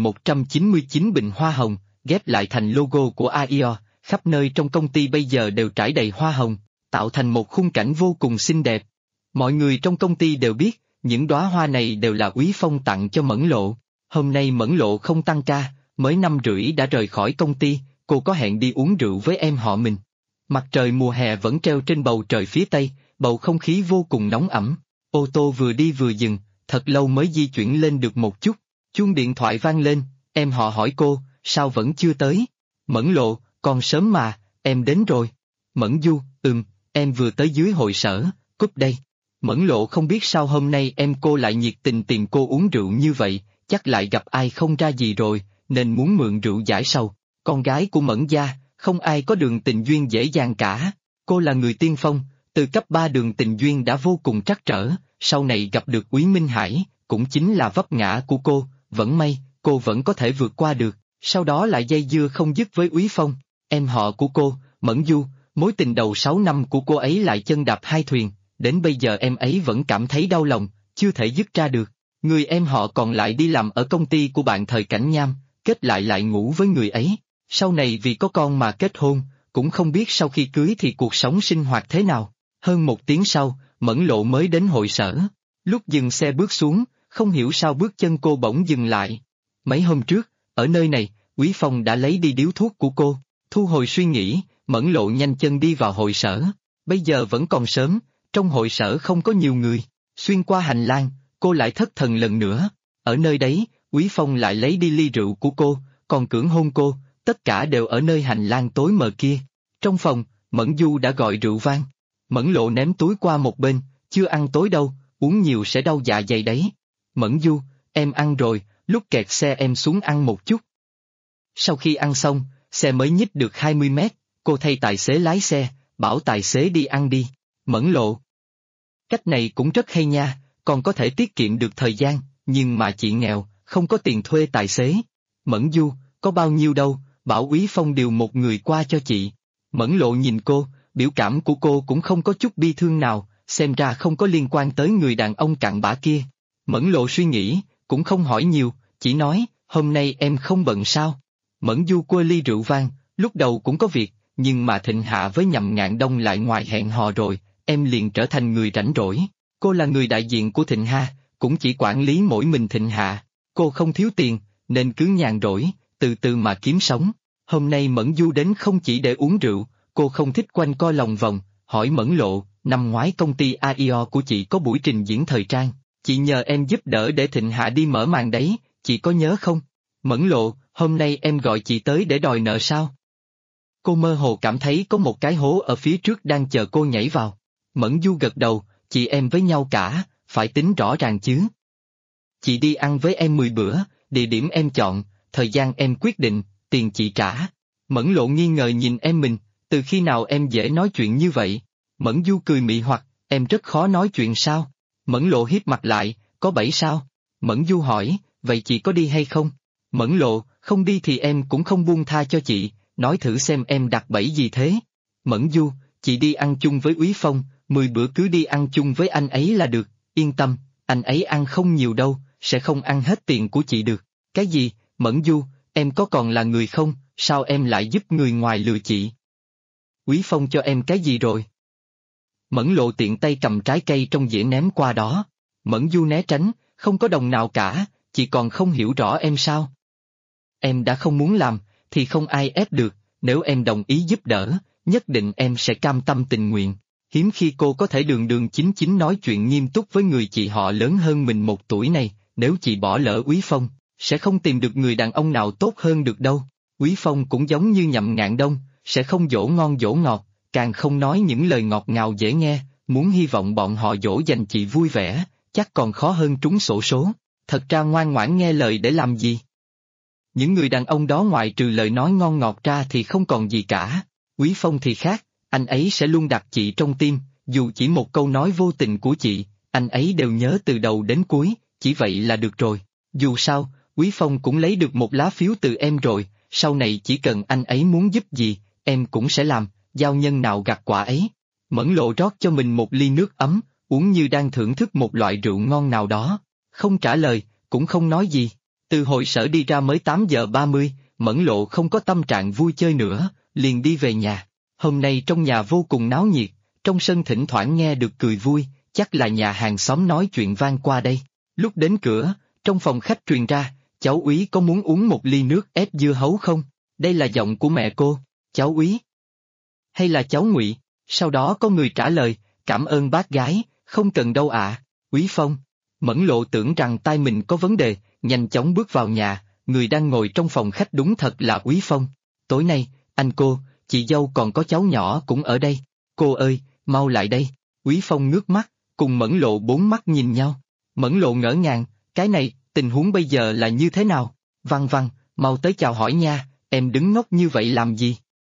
199 bình hoa hồng, ghép lại thành logo của AIO, khắp nơi trong công ty bây giờ đều trải đầy hoa hồng, tạo thành một khung cảnh vô cùng xinh đẹp. Mọi người trong công ty đều biết, những đóa hoa này đều là Úy Phong tặng cho Mẫn Lộ. Hôm nay Mẫn Lộ không tăng ca, mới 5:30 đã rời khỏi công ty, cô có hẹn đi uống rượu với em họ mình. Mặt trời mùa hè vẫn treo trên bầu trời phía tây, bầu không khí vô cùng nóng ẩm. Ô tô vừa đi vừa dừng, thật lâu mới di chuyển lên được một chút. Chuông điện thoại vang lên, em họ hỏi cô, sao vẫn chưa tới? Mẫn Lộ, còn sớm mà, em đến rồi. Mẫn Du, em vừa tới dưới hội sở, cúp đây. Mẫn Lộ không biết sao hôm nay em cô lại nhiệt tình tìm cô uống rượu như vậy, chắc lại gặp ai không ra gì rồi, nên muốn mượn rượu giải sầu. Con gái của Mẫn gia, không ai có đường tình duyên dễ dàng cả. Cô là người tiên phong, từ cấp 3 đường tình duyên đã vô cùng trắc trở, sau này gặp được Úy Minh Hải, cũng chính là vấp ngã của cô, vẫn may, cô vẫn có thể vượt qua được, sau đó lại dây dưa không dứt với Úy Phong. Em họ của cô, Mẫn Du, mối tình đầu 6 năm của cô ấy lại chân đạp hai thuyền, đến bây giờ em ấy vẫn cảm thấy đau lòng, chưa thể dứt ra được. Người em họ còn lại đi làm ở công ty của bạn thời Cảnh Nham, kết lại ngủ với người ấy. Sau này vì có con mà kết hôn, cũng không biết sau khi cưới thì cuộc sống sinh hoạt thế nào. Hơn 1 tiếng sau, Mẫn Lộ mới đến hội sở. Lúc dừng xe bước xuống, không hiểu sao bước chân cô bỗng dừng lại. Mấy hôm trước, ở nơi này, Úy Phong đã lấy đi điếu thuốc của cô. Thu hồi suy nghĩ, Mẫn Lộ nhanh chân đi vào hội sở. Bây giờ vẫn còn sớm, trong hội sở không có nhiều người. Xuyên qua hành lang, cô lại thất thần lần nữa. Ở nơi đấy, Úy Phong lại lấy đi ly rượu của cô, còn cưỡng hôn cô, tất cả đều ở nơi hành lang tối mờ kia. Trong phòng, Mẫn Du đã gọi rượu vang. Mẫn Lộ ném túi qua một bên, chưa ăn tối đâu, uống nhiều sẽ đau dạ dày đấy. Mẫn Du, em ăn rồi, lúc kẹt xe em xuống ăn một chút. Sau khi ăn xong, xe mới nhích được 20 mét, cô thay tài xế lái xe, bảo tài xế đi ăn đi. Mẫn Lộ. Cách này cũng rất hay nha, còn có thể tiết kiệm được thời gian, nhưng mà chị nghèo, không có tiền thuê tài xế. Mẫn Du, có bao nhiêu đâu, bảo Úy Phong điều một người qua cho chị. Mẫn Lộ nhìn cô, biểu cảm của cô cũng không có chút bi thương nào, xem ra không có liên quan tới người đàn ông cặn bã kia. Mẫn Lộ suy nghĩ, cũng không hỏi nhiều, chỉ nói, hôm nay em không bận sao? Mẫn Du quơ ly rượu vang, lúc đầu cũng có việc, nhưng mà Thịnh Hạ với Nhậm Ngạn Đông lại ngoài hẹn hò rồi, em liền trở thành người rảnh rỗi. Cô là người đại diện của Thịnh Hà, cũng chỉ quản lý mỗi mình Thịnh Hạ. Cô không thiếu tiền, nên cứ nhàn rỗi, từ từ mà kiếm sống. Hôm nay Mẫn Du đến không chỉ để uống rượu, cô không thích quanh co lòng vòng, hỏi Mẫn Lộ, năm ngoái công ty AIO của chị có buổi trình diễn thời trang, chị nhờ em giúp đỡ để Thịnh Hạ đi mở màn đấy, chị có nhớ không? Mẫn Lộ, hôm nay em gọi chị tới để đòi nợ sao? Cô mơ hồ cảm thấy có một cái hố ở phía trước đang chờ cô nhảy vào. Mẫn Du gật đầu, chị em với nhau cả, phải tính rõ ràng chứ. Chị đi ăn với em 10 bữa, địa điểm em chọn, thời gian em quyết định, tiền chị trả. Mẫn Lộ nghi ngờ nhìn em mình, từ khi nào em dễ nói chuyện như vậy? Mẫn Du cười mị hoặc, em rất khó nói chuyện sao? Mẫn Lộ hiếp mặt lại, có bẫy sao? Mẫn Du hỏi, vậy chị có đi hay không? Mẫn Lộ, không đi thì em cũng không buông tha cho chị, nói thử xem em đặt bẫy gì thế? Mẫn Du, chị đi ăn chung với Úy Phong, 10 bữa cứ đi ăn chung với anh ấy là được, yên tâm, anh ấy ăn không nhiều đâu, sẽ không ăn hết tiền của chị được. Cái gì, Mẫn Du, em có còn là người không, sao em lại giúp người ngoài lừa chị? Úy Phong cho em cái gì rồi? Mẫn Lộ tiện tay cầm trái cây trong dĩa ném qua đó. Mẫn Du né tránh, không có đồng nào cả, chị còn không hiểu rõ em sao? Em đã không muốn làm, thì không ai ép được, nếu em đồng ý giúp đỡ, nhất định em sẽ cam tâm tình nguyện. Hiếm khi cô có thể đường đường chính chính nói chuyện nghiêm túc với người chị họ lớn hơn mình 1 tuổi này, nếu chị bỏ lỡ Úy Phong, sẽ không tìm được người đàn ông nào tốt hơn được đâu. Úy Phong cũng giống như Nhậm Ngạn Đông, sẽ không dỗ ngon dỗ ngọt, càng không nói những lời ngọt ngào dễ nghe, muốn hy vọng bọn họ dỗ dành chị vui vẻ, chắc còn khó hơn trúng xổ số. Thật ra ngoan ngoãn nghe lời để làm gì? Những người đàn ông đó ngoại trừ lời nói ngon ngọt ra thì không còn gì cả. Úy Phong thì khác, anh ấy sẽ luôn đặt chị trong tim, dù chỉ một câu nói vô tình của chị, anh ấy đều nhớ từ đầu đến cuối, chỉ vậy là được rồi. Dù sao, Úy Phong cũng lấy được một lá phiếu từ em rồi, sau này chỉ cần anh ấy muốn giúp gì, em cũng sẽ làm, giao nhân nào gặt quả ấy. Mẫn Lộ rót cho mình một ly nước ấm, uống như đang thưởng thức một loại rượu ngon nào đó, không trả lời, cũng không nói gì. Từ hội sở đi ra mới 8 giờ 30, Mẫn Lộ không có tâm trạng vui chơi nữa, liền đi về nhà. Hôm nay trong nhà vô cùng náo nhiệt, trong sân thỉnh thoảng nghe được cười vui, chắc là nhà hàng xóm nói chuyện vang qua đây. Lúc đến cửa, trong phòng khách truyền ra, cháu Úy có muốn uống một ly nước ép dưa hấu không? Đây là giọng của mẹ cô, cháu Úy. Hay là cháu Ngụy? Sau đó có người trả lời, cảm ơn bác gái, không cần đâu ạ. Úy Phong. Mẫn Lộ tưởng rằng tai mình có vấn đề, nhanh chóng bước vào nhà, người đang ngồi trong phòng khách đúng thật là Úy Phong. Tối nay, anh cô, chị dâu còn có cháu nhỏ cũng ở đây. Cô ơi, mau lại đây. Úy Phong ngước mắt, cùng Mẫn Lộ 4 mắt nhìn nhau. Mẫn Lộ ngỡ ngàng, cái này, tình huống bây giờ là như thế nào? Văn Văn, mau tới chào hỏi nha, em đứng ngốc như vậy làm gì?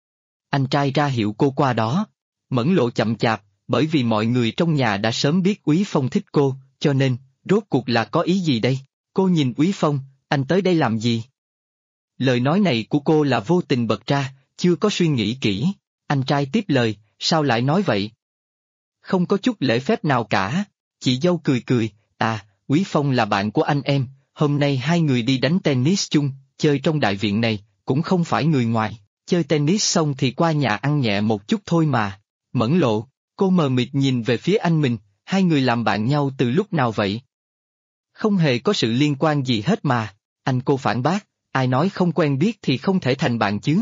Anh trai ra hiệu cô qua đó. Mẫn Lộ chậm chạp, bởi vì mọi người trong nhà đã sớm biết Úy Phong thích cô, cho nên, rốt cuộc là có ý gì đây? Cô nhìn Úy Phong, anh tới đây làm gì? Lời nói này của cô là vô tình bật ra, chưa có suy nghĩ kỹ. Anh trai tiếp lời, sao lại nói vậy? Không có chút lễ phép nào cả. Chị dâu cười cười, Úy Phong là bạn của anh em, hôm nay hai người đi đánh tennis chung, chơi trong đại viện này, cũng không phải người ngoài, chơi tennis xong thì qua nhà ăn nhẹ một chút thôi mà. Mẫn Lộ, cô mờ mịt nhìn về phía anh mình, hai người làm bạn nhau từ lúc nào vậy? Không hề có sự liên quan gì hết mà. Anh cô phản bác, ai nói không quen biết thì không thể thành bạn chứ?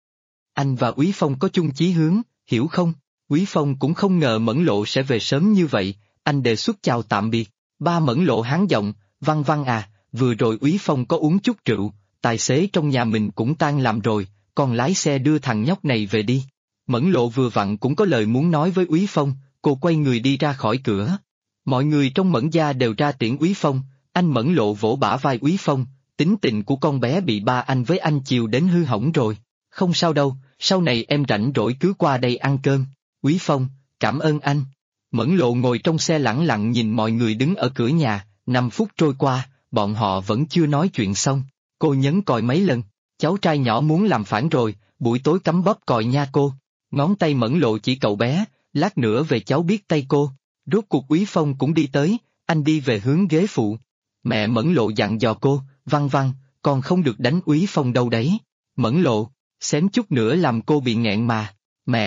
Anh và Úy Phong có chung chí hướng, hiểu không? Úy Phong cũng không ngờ Mẫn Lộ sẽ về sớm như vậy, anh đề xuất chào tạm biệt. Ba Mẫn Lộ háng giọng, Văn Văn à, vừa rồi Úy Phong có uống chút rượu, tài xế trong nhà mình cũng tan làm rồi, còn lái xe đưa thằng nhóc này về đi. Mẫn Lộ vừa vặn cũng có lời muốn nói với Úy Phong, cô quay người đi ra khỏi cửa. Mọi người trong Mẫn gia đều ra tiễn Úy Phong, anh Mẫn Lộ vỗ bả vai Úy Phong, tính tình của con bé bị ba anh với anh chiều đến hư hỏng rồi. Không sao đâu, sau này em rảnh rỗi cứ qua đây ăn cơm. Úy Phong, cảm ơn anh. Mẫn Lộ ngồi trong xe lẳng lặng nhìn mọi người đứng ở cửa nhà, 5 phút trôi qua, bọn họ vẫn chưa nói chuyện xong. Cô nhấn còi mấy lần, cháu trai nhỏ muốn làm phản rồi, buổi tối cắm bóp còi nha cô. Ngón tay Mẫn Lộ chỉ cậu bé, lát nữa về cháu biết tay cô. Rốt cuộc Úy Phong cũng đi tới, anh đi về hướng ghế phụ. Mẹ Mẫn Lộ dặn dò cô, Văn Văn, còn không được đánh Úy Phong đâu đấy. Mẫn Lộ, xém chút nữa làm cô bị nghẹn mà.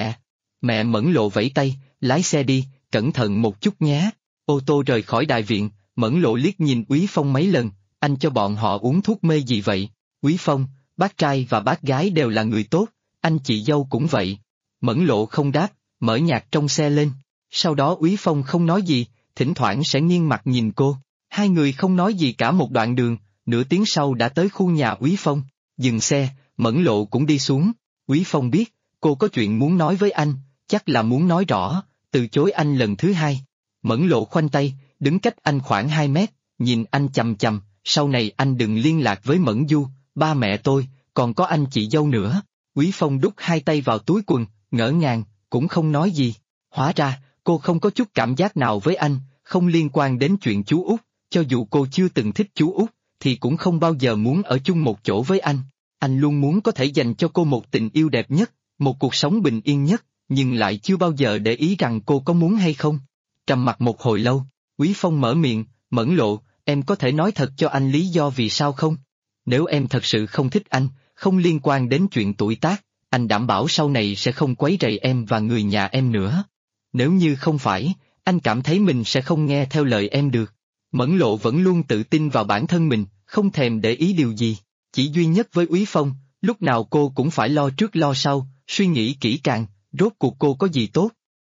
Mẹ Mẫn Lộ vẫy tay, lái xe đi, cẩn thận một chút nhé. Ô tô rời khỏi đại viện, Mẫn Lộ liếc nhìn Úy Phong mấy lần, anh cho bọn họ uống thuốc mê gì vậy? Úy Phong, bác trai và bác gái đều là người tốt, anh chị dâu cũng vậy. Mẫn Lộ không đáp, mở nhạc trong xe lên. Sau đó Úy Phong không nói gì, thỉnh thoảng sẽ nghiêng mặt nhìn cô. Hai người không nói gì cả một đoạn đường, nửa tiếng sau đã tới khu nhà Úy Phong. Dừng xe, Mẫn Lộ cũng đi xuống. Úy Phong biết, cô có chuyện muốn nói với anh, chắc là muốn nói rõ, từ chối anh lần thứ hai. Mẫn Lộ khoanh tay, đứng cách anh khoảng 2 mét, nhìn anh chằm chằm, sau này anh đừng liên lạc với Mẫn Du, ba mẹ tôi, còn có anh chị dâu nữa. Quý Phong đút hai tay vào túi quần, ngỡ ngàng, cũng không nói gì. Hóa ra, cô không có chút cảm giác nào với anh, không liên quan đến chuyện chú Út, cho dù cô chưa từng thích chú Út, thì cũng không bao giờ muốn ở chung một chỗ với anh. Anh luôn muốn có thể dành cho cô một tình yêu đẹp nhất, một cuộc sống bình yên nhất, nhưng lại chưa bao giờ để ý rằng cô có muốn hay không. Trầm mặc một hồi lâu, Quý Phong mở miệng, Mẫn Lộ, em có thể nói thật cho anh lý do vì sao không? Nếu em thật sự không thích anh, không liên quan đến chuyện tuổi tác, anh đảm bảo sau này sẽ không quấy rầy em và người nhà em nữa. Nếu như không phải, anh cảm thấy mình sẽ không nghe theo lời em được. Mẫn Lộ vẫn luôn tự tin vào bản thân mình, không thèm để ý điều gì. Chỉ duy nhất với Úy Phong, lúc nào cô cũng phải lo trước lo sau, suy nghĩ kỹ càng, rốt cuộc cô có gì tốt.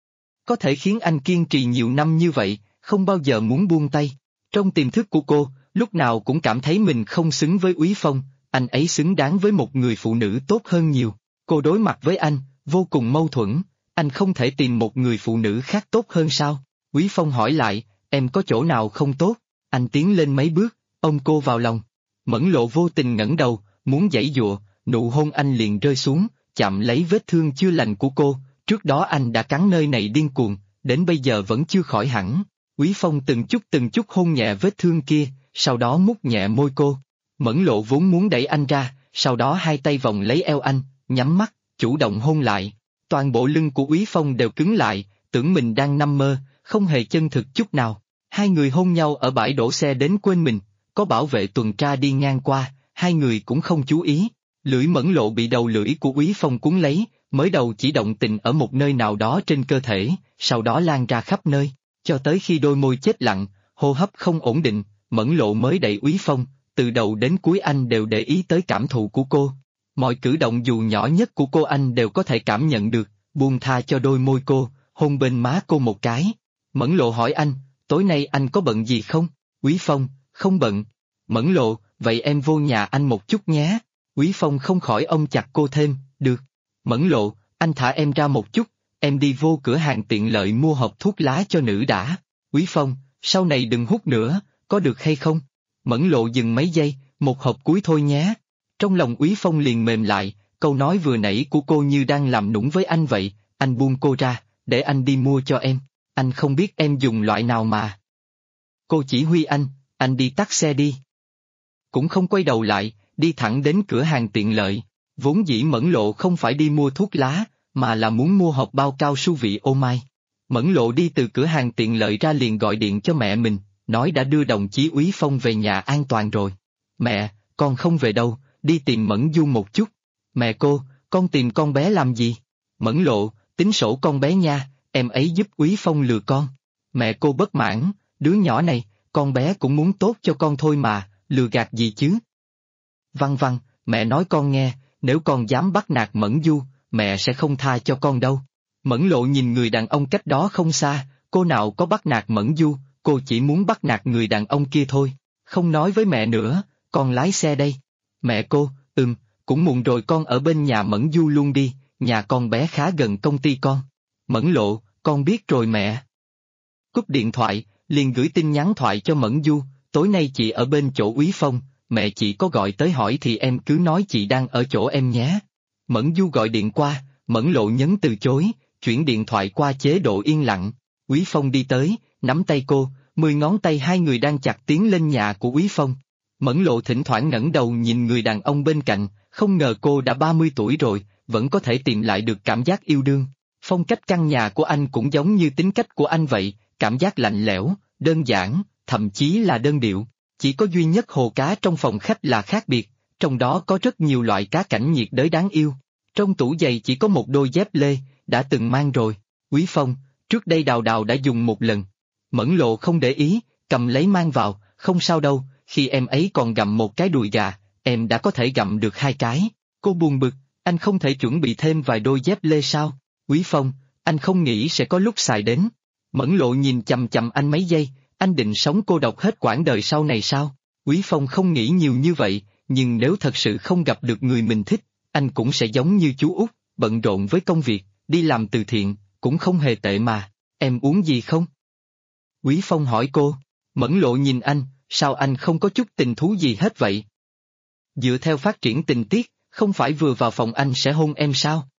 Có thể khiến anh kiên trì nhiều năm như vậy, không bao giờ muốn buông tay. Trong tiềm thức của cô, lúc nào cũng cảm thấy mình không xứng với Úy Phong, anh ấy xứng đáng với một người phụ nữ tốt hơn nhiều. Cô đối mặt với anh, vô cùng mâu thuẫn, anh không thể tìm một người phụ nữ khác tốt hơn sao? Úy Phong hỏi lại, em có chỗ nào không tốt? Anh tiến lên mấy bước, ôm cô vào lòng. Mẫn Lộ vô tình ngẩng đầu, muốn giãy giụa, nụ hôn anh liền rơi xuống, chạm lấy vết thương chưa lành của cô. Trước đó anh đã cắn nơi này điên cuồng, đến bây giờ vẫn chưa khỏi hẳn. Úy Phong từng chút hôn nhẹ vết thương kia, sau đó mút nhẹ môi cô. Mẫn Lộ vốn muốn đẩy anh ra, sau đó hai tay vòng lấy eo anh, nhắm mắt, chủ động hôn lại. Toàn bộ lưng của Úy Phong đều cứng lại, tưởng mình đang nằm mơ, không hề chân thực chút nào. Hai người hôn nhau ở bãi đổ xe đến quên mình, có bảo vệ tuần tra đi ngang qua, hai người cũng không chú ý. Lưỡi Mẫn Lộ bị đầu lưỡi của Úy Phong cuốn lấy, mới đầu chỉ động tình ở một nơi nào đó trên cơ thể, sau đó lan ra khắp nơi, cho tới khi đôi môi chết lặng, hô hấp không ổn định, Mẫn Lộ mới đẩy Úy Phong, từ đầu đến cuối anh đều để ý tới cảm thụ của cô. Mọi cử động dù nhỏ nhất của cô anh đều có thể cảm nhận được, buông tha cho đôi môi cô, hôn bên má cô một cái. Mẫn Lộ hỏi anh, tối nay anh có bận gì không? Úy Phong, không bận. Mẫn Lộ, vậy em vô nhà anh một chút nhé. Úy Phong không khỏi ôm chặt cô thêm, được. Mẫn Lộ, anh thả em ra một chút, em đi vô cửa hàng tiện lợi mua hộp thuốc lá cho nữ đã. Úy Phong, sau này đừng hút nữa, có được hay không? Mẫn Lộ dừng mấy giây, một hộp cuối thôi nhé. Trong lòng Úy Phong liền mềm lại, câu nói vừa nãy của cô như đang làm nũng với anh vậy, anh buông cô ra, để anh đi mua cho em, anh không biết em dùng loại nào mà. Cô chỉ huy anh đi tắt xe đi. Cũng không quay đầu lại, đi thẳng đến cửa hàng tiện lợi, vốn dĩ Mẫn Lộ không phải đi mua thuốc lá, mà là muốn mua hộp bao cao su vị ô mai. Mẫn Lộ đi từ cửa hàng tiện lợi ra liền gọi điện cho mẹ mình, nói đã đưa đồng chí Úy Phong về nhà an toàn rồi. Mẹ, con không về đâu, đi tìm Mẫn Du một chút. Mẹ cô, con tìm con bé làm gì? Mẫn Lộ, tính sổ con bé nha, em ấy giúp Úy Phong lừa con. Mẹ cô bất mãn, đứa nhỏ này, con bé cũng muốn tốt cho con thôi mà, lừa gạt gì chứ? Văn Văn, mẹ nói con nghe, nếu con dám bắt nạt Mẫn Du, mẹ sẽ không tha cho con đâu. Mẫn Lộ nhìn người đàn ông cách đó không xa, cô nào có bắt nạt Mẫn Du, cô chỉ muốn bắt nạt người đàn ông kia thôi. Không nói với mẹ nữa, con lái xe đây. Mẹ cô, cũng muộn rồi, con ở bên nhà Mẫn Du luôn đi, nhà con bé khá gần công ty con. Mẫn Lộ, con biết rồi mẹ. Cúp điện thoại, liền gửi tin nhắn thoại cho Mẫn Du, tối nay chị ở bên chỗ Úy Phong, mẹ chị có gọi tới hỏi thì em cứ nói chị đang ở chỗ em nhé. Mẫn Du gọi điện qua, Mẫn Lộ nhấn từ chối, chuyển điện thoại qua chế độ yên lặng. Úy Phong đi tới, nắm tay cô, 10 ngón tay hai người đang chặt tiến lên nhà của Úy Phong. Mẫn Lộ thỉnh thoảng ngẩng đầu nhìn người đàn ông bên cạnh, không ngờ cô đã 30 tuổi rồi, vẫn có thể tìm lại được cảm giác yêu đương. Phong cách căn nhà của anh cũng giống như tính cách của anh vậy, cảm giác lạnh lẽo, đơn giản, thậm chí là đơn điệu. Chỉ có duy nhất hồ cá trong phòng khách là khác biệt, trong đó có rất nhiều loại cá cảnh nhiệt đới đáng yêu. Trong tủ giày chỉ có một đôi dép lê, đã từng mang rồi. Úy Phong, trước đây Đào Đào đã dùng một lần. Mẫn Lộ không để ý, cầm lấy mang vào, không sao đâu, khi em ấy còn gặm một cái đùi gà, em đã có thể gặm được 2 cái. Cô buồn bực, anh không thể chuẩn bị thêm vài đôi dép lê sao? Úy Phong, anh không nghĩ sẽ có lúc xài đến. Mẫn Lộ nhìn chằm chằm anh mấy giây, anh định sống cô độc hết quãng đời sau này sao? Úy Phong không nghĩ nhiều như vậy, nhưng nếu thật sự không gặp được người mình thích, anh cũng sẽ giống như chú Út, bận rộn với công việc, đi làm từ thiện, cũng không hề tệ mà. Em uống gì không? Úy Phong hỏi cô. Mẫn Lộ nhìn anh, sao anh không có chút tình thú gì hết vậy? Dựa theo phát triển tình tiết, không phải vừa vào phòng anh sẽ hôn em sao?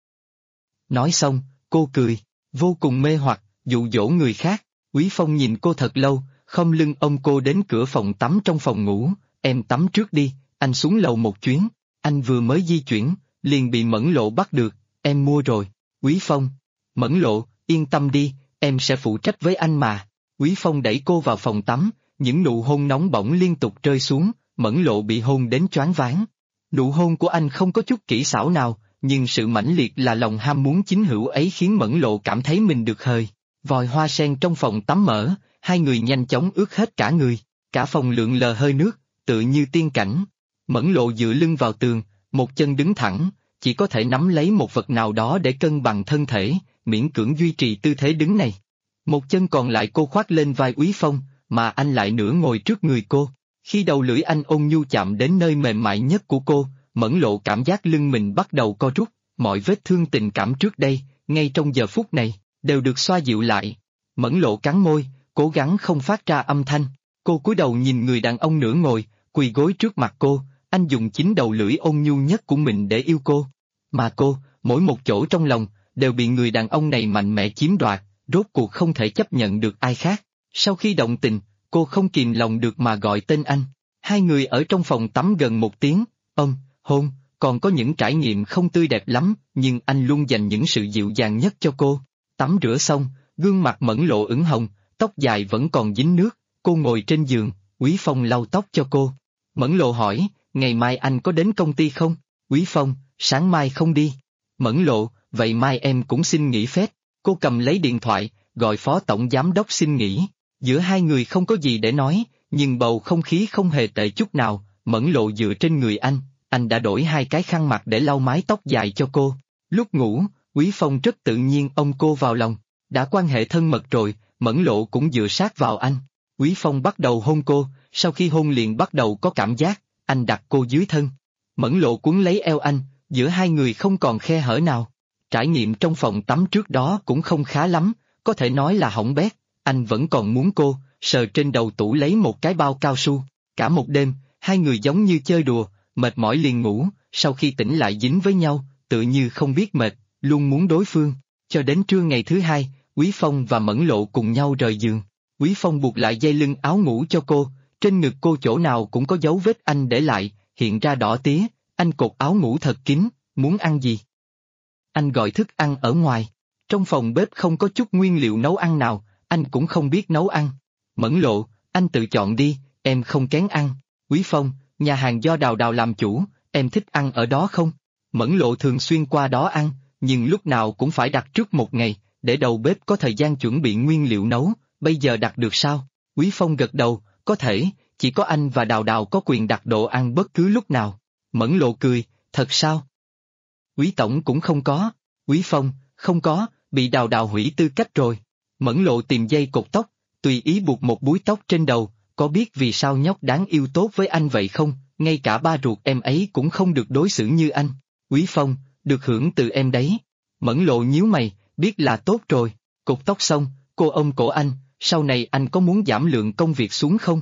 Nói xong, cô cười, vô cùng mê hoặc, dụ dỗ người khác. Quý Phong nhìn cô thật lâu, khom lưng ôm cô đến cửa phòng tắm trong phòng ngủ, em tắm trước đi, anh xuống lầu một chuyến. Anh vừa mới di chuyển, liền bị Mẫn Lộ bắt được, em mua rồi. Quý Phong, Mẫn Lộ, yên tâm đi, em sẽ phụ trách với anh mà. Quý Phong đẩy cô vào phòng tắm, những nụ hôn nóng bỏng liên tục rơi xuống, Mẫn Lộ bị hôn đến choáng váng. Nụ hôn của anh không có chút kỹ xảo nào, nhưng sự mãnh liệt là lòng ham muốn chính hữu ấy khiến Mẫn Lộ cảm thấy mình được hời. Vòi hoa sen trong phòng tắm mở, hai người nhanh chóng ướt hết cả người, cả phòng lượn lờ hơi nước, tự như tiên cảnh. Mẫn Lộ dựa lưng vào tường, một chân đứng thẳng, chỉ có thể nắm lấy một vật nào đó để cân bằng thân thể, miễn cưỡng duy trì tư thế đứng này. Một chân còn lại cô khoác lên vai Quý Phong, mà anh lại nửa ngồi trước người cô. Khi đầu lưỡi anh ôn nhu chạm đến nơi mềm mại nhất của cô, Mẫn Lộ cảm giác lưng mình bắt đầu co rút, mọi vết thương tình cảm trước đây, ngay trong giờ phút này, đều được xoa dịu lại. Mẫn Lộ cắn môi, cố gắng không phát ra âm thanh. Cô cúi đầu nhìn người đàn ông nửa ngồi, quỳ gối trước mặt cô, anh dùng chính đầu lưỡi ôn nhu nhất của mình để yêu cô. Mà cô, mỗi một chỗ trong lòng, đều bị người đàn ông này mạnh mẽ chiếm đoạt, rốt cuộc không thể chấp nhận được ai khác. Sau khi động tình, cô không kìm lòng được mà gọi tên anh. Hai người ở trong phòng tắm gần một tiếng, hôn, còn có những trải nghiệm không tươi đẹp lắm, nhưng anh luôn dành những sự dịu dàng nhất cho cô. Tắm rửa xong, gương mặt Mẫn Lộ ửng hồng, tóc dài vẫn còn dính nước, cô ngồi trên giường, Quý Phong lau tóc cho cô. Mẫn Lộ hỏi, ngày mai anh có đến công ty không? Quý Phong, sáng mai không đi. Mẫn Lộ, vậy mai em cũng xin nghỉ phép. Cô cầm lấy điện thoại, gọi phó tổng giám đốc xin nghỉ. Giữa hai người không có gì để nói, nhưng bầu không khí không hề tệ chút nào. Mẫn Lộ dựa trên người anh đã đổi hai cái khăn mặt để lau mái tóc dài cho cô. Lúc ngủ, Quý Phong rất tự nhiên ôm cô vào lòng. Đã quan hệ thân mật rồi, Mẫn Lộ cũng dựa sát vào anh. Quý Phong bắt đầu hôn cô, sau khi hôn liền bắt đầu có cảm giác, anh đặt cô dưới thân. Mẫn Lộ cuốn lấy eo anh, giữa hai người không còn khe hở nào. Trải nghiệm trong phòng tắm trước đó cũng không khá lắm, có thể nói là hỏng bét, anh vẫn còn muốn cô, sờ trên đầu tủ lấy một cái bao cao su. Cả một đêm, hai người giống như chơi đùa, mệt mỏi liền ngủ, sau khi tỉnh lại dính với nhau, tự như không biết mệt, luôn muốn đối phương. Cho đến trưa ngày thứ hai, Quý Phong và Mẫn Lộ cùng nhau rời giường. Quý Phong buộc lại dây lưng áo ngủ cho cô, trên ngực cô chỗ nào cũng có dấu vết anh để lại, hiện ra đỏ tía, anh cột áo ngủ thật kín, muốn ăn gì? Anh gọi thức ăn ở ngoài, trong phòng bếp không có chút nguyên liệu nấu ăn nào, anh cũng không biết nấu ăn. Mẫn Lộ, anh tự chọn đi, em không kén ăn. Quý Phong, nhà hàng do Đào Đào làm chủ, em thích ăn ở đó không? Mẫn Lộ thường xuyên qua đó ăn, nhưng lúc nào cũng phải đặt trước một ngày, để đầu bếp có thời gian chuẩn bị nguyên liệu nấu, bây giờ đặt được sao? Quý Phong gật đầu, có thể, chỉ có anh và Đào Đào có quyền đặt đồ ăn bất cứ lúc nào. Mẫn Lộ cười, thật sao? Quý Tổng cũng không có. Quý Phong, không có, bị Đào Đào hủy tư cách rồi. Mẫn Lộ tìm dây cột tóc, tùy ý buộc một búi tóc trên đầu, có biết vì sao nhóc đáng yêu tốt với anh vậy không? Ngay cả ba ruột em ấy cũng không được đối xử như anh. Quý Phong, được hưởng từ em đấy. Mẫn Lộ nhíu mày, biết là tốt rồi. Cột tóc xong, cô ôm cổ anh, sau này anh có muốn giảm lượng công việc xuống không?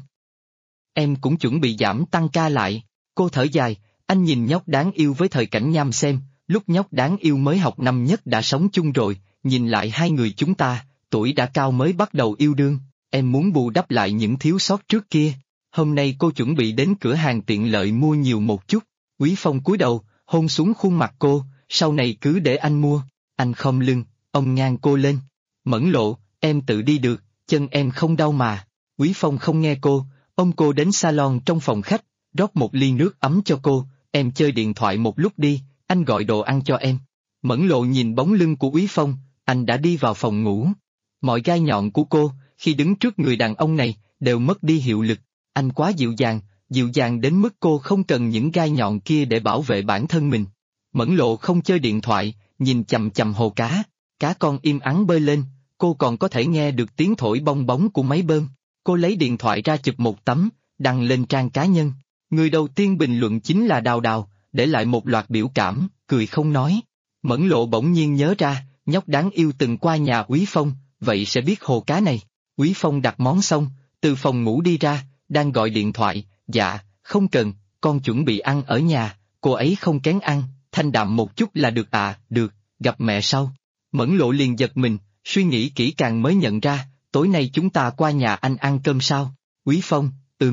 Em cũng chuẩn bị giảm tăng ca lại. Cô thở dài, anh nhìn nhóc đáng yêu với thời cảnh nham xem, lúc nhóc đáng yêu mới học năm nhất đã sống chung rồi, nhìn lại hai người chúng ta, tuổi đã cao mới bắt đầu yêu đương, em muốn bù đắp lại những thiếu sót trước kia. Hôm nay cô chuẩn bị đến cửa hàng tiện lợi mua nhiều một chút. Quý Phong cúi đầu, hôn xuống khuôn mặt cô, sau này cứ để anh mua. Anh khom lưng, ôm ngang cô lên. Mẫn Lộ, em tự đi được, chân em không đau mà. Quý Phong không nghe cô, ôm cô đến salon trong phòng khách, rót một ly nước ấm cho cô, em chơi điện thoại một lúc đi, anh gọi đồ ăn cho em. Mẫn Lộ nhìn bóng lưng của Quý Phong, anh đã đi vào phòng ngủ. Mọi gai nhọn của cô, khi đứng trước người đàn ông này, đều mất đi hiệu lực. Anh quá dịu dàng đến mức cô không cần những gai nhọn kia để bảo vệ bản thân mình. Mẫn Lộ không chơi điện thoại, nhìn chằm chằm hồ cá. Cá con im ắng bơi lên, cô còn có thể nghe được tiếng thổi bong bóng của máy bơm. Cô lấy điện thoại ra chụp một tấm, đăng lên trang cá nhân. Người đầu tiên bình luận chính là Đào Đào, để lại một loạt biểu cảm, cười không nói. Mẫn Lộ bỗng nhiên nhớ ra, nhóc đáng yêu từng qua nhà Quý Phong, vậy sẽ biết hồ cá này. Quý Phong đặt món xong, từ phòng ngủ đi ra, đang gọi điện thoại, dạ, không cần, con chuẩn bị ăn ở nhà, cô ấy không kén ăn, thanh đạm một chút là được à, được, gặp mẹ sau. Mẫn Lộ liền giật mình, suy nghĩ kỹ càng mới nhận ra, tối nay chúng ta qua nhà anh ăn cơm sao? Quý Phong,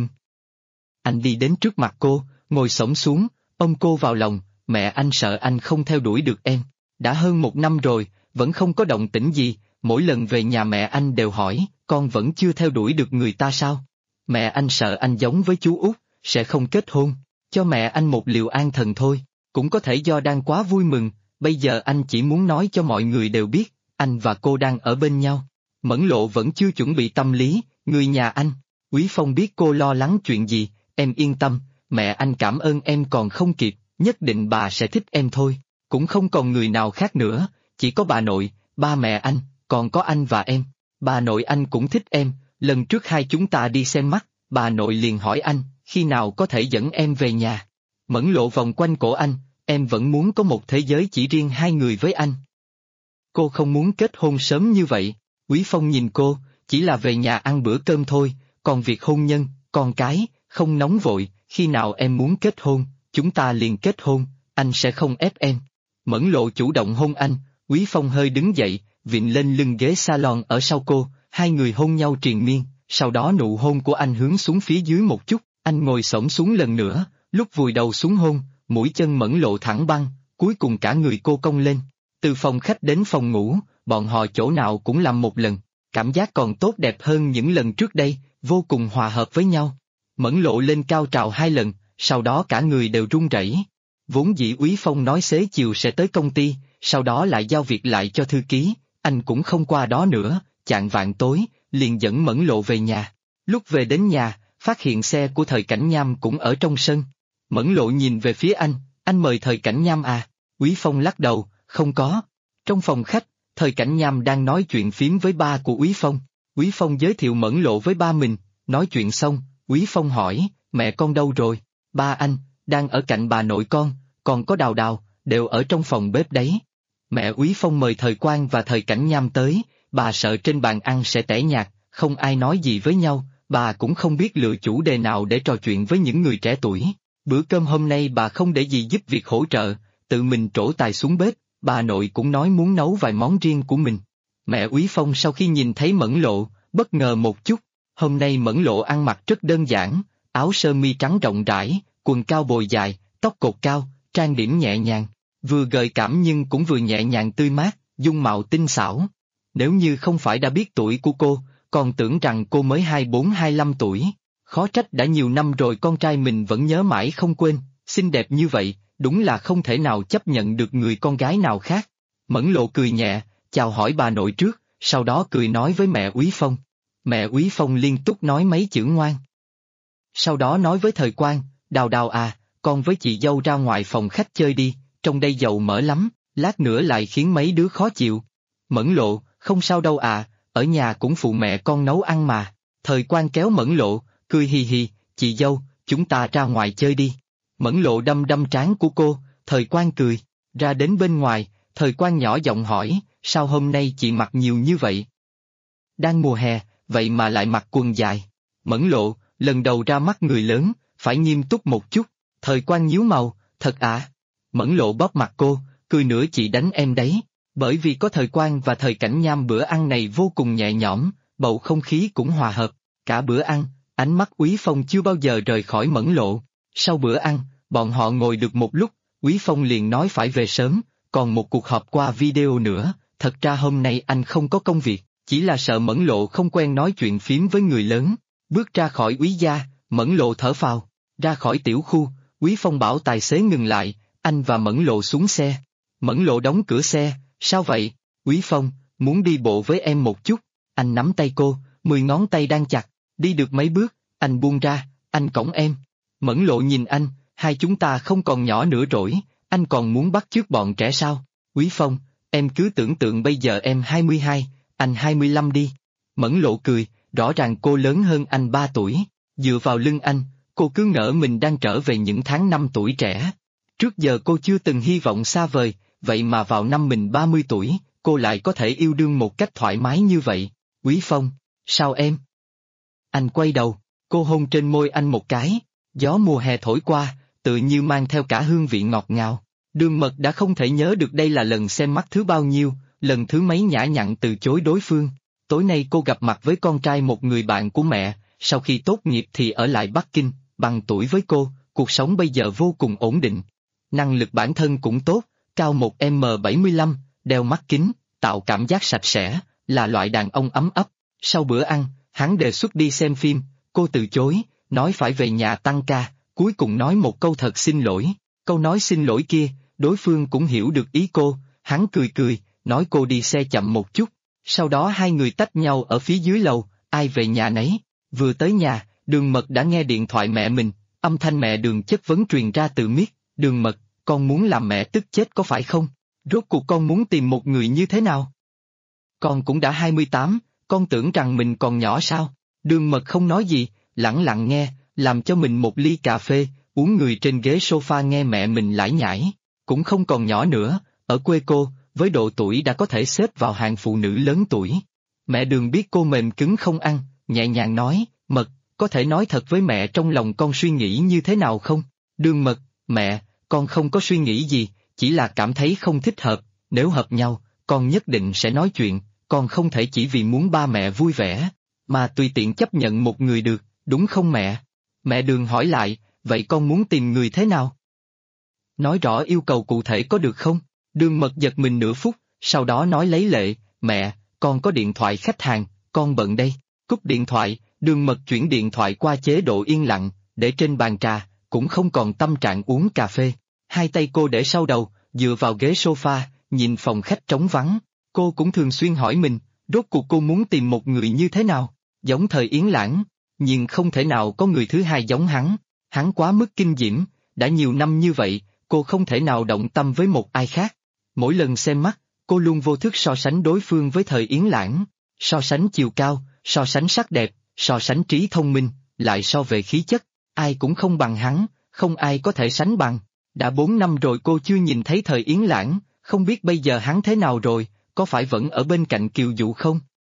Anh đi đến trước mặt cô, ngồi xổm xuống, ôm cô vào lòng, mẹ anh sợ anh không theo đuổi được em. Đã hơn 1 năm rồi, vẫn không có động tĩnh gì, mỗi lần về nhà mẹ anh đều hỏi, con vẫn chưa theo đuổi được người ta sao? Mẹ anh sợ anh giống với chú út, sẽ không kết hôn, cho mẹ anh một liều an thần thôi, cũng có thể do đang quá vui mừng, bây giờ anh chỉ muốn nói cho mọi người đều biết, anh và cô đang ở bên nhau. Mẫn Lộ vẫn chưa chuẩn bị tâm lý, người nhà anh. Quý Phong biết cô lo lắng chuyện gì, em yên tâm, mẹ anh cảm ơn em còn không kịp, nhất định bà sẽ thích em thôi, cũng không còn người nào khác nữa, chỉ có bà nội, ba mẹ anh, còn có anh và em. Bà nội anh cũng thích em, lần trước hai chúng ta đi xem mắt, bà nội liền hỏi anh, khi nào có thể dẫn em về nhà. Mẫn Lộ vòng quanh cổ anh, em vẫn muốn có một thế giới chỉ riêng hai người với anh. Cô không muốn kết hôn sớm như vậy. Quý Phong nhìn cô, chỉ là về nhà ăn bữa cơm thôi, còn việc hôn nhân, con cái, không nóng vội, khi nào em muốn kết hôn, chúng ta liền kết hôn, anh sẽ không ép em. Mẫn Lộ chủ động hôn anh, Quý Phong hơi đứng dậy, vịn lên lưng ghế salon ở sau cô, hai người hôn nhau triền miên, sau đó nụ hôn của anh hướng xuống phía dưới một chút, anh ngồi xổm xuống lần nữa, lúc vùi đầu xuống hôn, mũi chân Mẫn Lộ thẳng băng, cuối cùng cả người cô cong lên. Từ phòng khách đến phòng ngủ, bọn họ chỗ nào cũng làm một lần, cảm giác còn tốt đẹp hơn những lần trước đây, vô cùng hòa hợp với nhau. Mẫn Lộ lên cao trào 2 lần, sau đó cả người đều run rẩy. Vốn dĩ Quý Phong nói xế chiều sẽ tới công ty, sau đó lại giao việc lại cho thư ký, anh cũng không qua đó nữa, chạng vạng tối, liền dẫn Mẫn Lộ về nhà. Lúc về đến nhà, phát hiện xe của Thời Cảnh Nham cũng ở trong sân. Mẫn Lộ nhìn về phía anh mời Thời Cảnh Nham à? Quý Phong lắc đầu, không có. Trong phòng khách, Thời Cảnh Nham đang nói chuyện phím với ba của Quý Phong. Quý Phong giới thiệu Mẫn Lộ với ba mình, nói chuyện xong, Quý Phong hỏi, mẹ con đâu rồi? Ba anh, đang ở cạnh bà nội con, còn có Đào Đào, đều ở trong phòng bếp đấy. Mẹ Quý Phong mời Thời Quang và Thời Cảnh Nham tới, bà sợ trên bàn ăn sẽ tẻ nhạt, không ai nói gì với nhau, bà cũng không biết lựa chủ đề nào để trò chuyện với những người trẻ tuổi. Bữa cơm hôm nay bà không để gì giúp việc hỗ trợ, tự mình trổ tài xuống bếp, bà nội cũng nói muốn nấu vài món riêng của mình. Mẹ Quý Phong sau khi nhìn thấy Mẫn Lộ, bất ngờ một chút, hôm nay Mẫn Lộ ăn mặc rất đơn giản, áo sơ mi trắng rộng rãi, quần cao bồi dài, tóc cột cao, trang điểm nhẹ nhàng, vừa gợi cảm nhưng cũng vừa nhẹ nhàng tươi mát, dung mạo tinh xảo. Nếu như không phải đã biết tuổi của cô, còn tưởng rằng cô mới 24-25 tuổi. Khó trách đã nhiều năm rồi con trai mình vẫn nhớ mãi không quên, xinh đẹp như vậy, đúng là không thể nào chấp nhận được người con gái nào khác. Mẫn Lộ cười nhẹ, chào hỏi bà nội trước, sau đó cười nói với mẹ Quý Phong. Mẹ Quý Phong liên tục nói mấy chữ ngoan. Sau đó nói với Thời Quang, Đào Đào à, con với chị dâu ra ngoài phòng khách chơi đi, trong đây dầu mỡ lắm, lát nữa lại khiến mấy đứa khó chịu. Mẫn Lộ, không sao đâu à, ở nhà cũng phụ mẹ con nấu ăn mà. Thời Quang kéo Mẫn Lộ, cười hì hì, chị dâu, chúng ta ra ngoài chơi đi. Mẫn Lộ đâm đâm trán của cô, Thời Quang cười, ra đến bên ngoài, Thời Quang nhỏ giọng hỏi, sao hôm nay chị mặc nhiều như vậy? Đang mùa hè, vậy mà lại mặc quần dài. Mẫn Lộ, lần đầu ra mắt người lớn, phải nghiêm túc một chút. Thời Quang nhíu màu, thật à? Mẫn Lộ bóp mặt cô, cười nữa chị đánh em đấy. Bởi vì có Thời Quang và Thời Cảnh Nham bữa ăn này vô cùng nhẹ nhõm, bầu không khí cũng hòa hợp. Cả bữa ăn, ánh mắt Quý Phong chưa bao giờ rời khỏi Mẫn Lộ. Sau bữa ăn, bọn họ ngồi được một lúc, Quý Phong liền nói phải về sớm, còn một cuộc họp qua video nữa. Thật ra hôm nay anh không có công việc, chỉ là sợ Mẫn Lộ không quen nói chuyện phím với người lớn. Bước ra khỏi Quý gia, Mẫn Lộ thở phào, ra khỏi tiểu khu, Quý Phong bảo tài xế ngừng lại, anh và Mẫn Lộ xuống xe. Mẫn Lộ đóng cửa xe, sao vậy? Quý Phong, muốn đi bộ với em một chút. Anh nắm tay cô, 10 ngón tay đang chặt, đi được mấy bước, anh buông ra, anh cõng em. Mẫn Lộ nhìn anh, hai chúng ta không còn nhỏ nữa rồi, anh còn muốn bắt chước bọn trẻ sao? Quý Phong, em cứ tưởng tượng bây giờ em 22, anh 25 đi. Mẫn Lộ cười, rõ ràng cô lớn hơn anh 3 tuổi, dựa vào lưng anh, cô cứ ngỡ mình đang trở về những tháng năm tuổi trẻ. Trước giờ cô chưa từng hy vọng xa vời, vậy mà vào năm mình 30 tuổi, cô lại có thể yêu đương một cách thoải mái như vậy. Quý Phong, sao em? Anh quay đầu, cô hôn trên môi anh một cái, gió mùa hè thổi qua, tựa như mang theo cả hương vị ngọt ngào. Đường Mật đã không thể nhớ được đây là lần xem mắt thứ bao nhiêu, lần thứ mấy nhã nhặn từ chối đối phương. Tối nay cô gặp mặt với con trai một người bạn của mẹ, sau khi tốt nghiệp thì ở lại Bắc Kinh, bằng tuổi với cô, cuộc sống bây giờ vô cùng ổn định. Năng lực bản thân cũng tốt, cao 1m75, đeo mắt kính, tạo cảm giác sạch sẽ, là loại đàn ông ấm ấp. Sau bữa ăn, hắn đề xuất đi xem phim, cô từ chối, nói phải về nhà tăng ca, cuối cùng nói một câu thật xin lỗi. Câu nói xin lỗi kia, đối phương cũng hiểu được ý cô, hắn cười cười, nói cô đi xe chậm một chút. Sau đó hai người tách nhau ở phía dưới lầu, ai về nhà nấy. Vừa tới nhà, Đường Mật đã nghe điện thoại mẹ mình, âm thanh mẹ Đường chất vấn truyền ra từ miết. Đường Mật, con muốn làm mẹ tức chết có phải không? Rốt cuộc con muốn tìm một người như thế nào? Con cũng đã 28, con tưởng rằng mình còn nhỏ sao? Đường Mật không nói gì, lẳng lặng nghe, làm cho mình một ly cà phê, uống người trên ghế sofa nghe mẹ mình lải nhải. Cũng không còn nhỏ nữa, ở quê cô, với độ tuổi đã có thể xếp vào hàng phụ nữ lớn tuổi. Mẹ Đường biết cô mềm cứng không ăn, nhẹ nhàng nói, Mật, có thể nói thật với mẹ trong lòng con suy nghĩ như thế nào không? Đường Mật, mẹ, con không có suy nghĩ gì, chỉ là cảm thấy không thích hợp, nếu hợp nhau, con nhất định sẽ nói chuyện, con không thể chỉ vì muốn ba mẹ vui vẻ, mà tùy tiện chấp nhận một người được, đúng không mẹ? Mẹ Đường hỏi lại, vậy con muốn tìm người thế nào? Nói rõ yêu cầu cụ thể có được không? Đường Mật giật mình nửa phút, sau đó nói lấy lệ, mẹ, con có điện thoại khách hàng, con bận đây. Cúp điện thoại, Đường Mật chuyển điện thoại qua chế độ yên lặng, để trên bàn trà, cũng không còn tâm trạng uống cà phê. Hai tay cô để sau đầu, dựa vào ghế sofa, nhìn phòng khách trống vắng. Cô cũng thường xuyên hỏi mình, rốt cuộc cô muốn tìm một người như thế nào? Giống thời Yến Lãng, nhưng không thể nào có người thứ hai giống hắn. Hắn quá mức kinh diễm, đã nhiều năm như vậy, cô không thể nào động tâm với một ai khác. Mỗi lần xem mắt, cô luôn vô thức so sánh đối phương với thời Yến Lãng. So sánh chiều cao, so sánh sắc đẹp, so sánh trí thông minh, lại so về khí chất. Ai cũng không bằng hắn, không ai có thể sánh bằng. Đã 4 năm rồi cô chưa nhìn thấy thời Yến Lãng, không biết bây giờ hắn thế nào rồi, có phải vẫn ở bên cạnh Kiều Dụ không?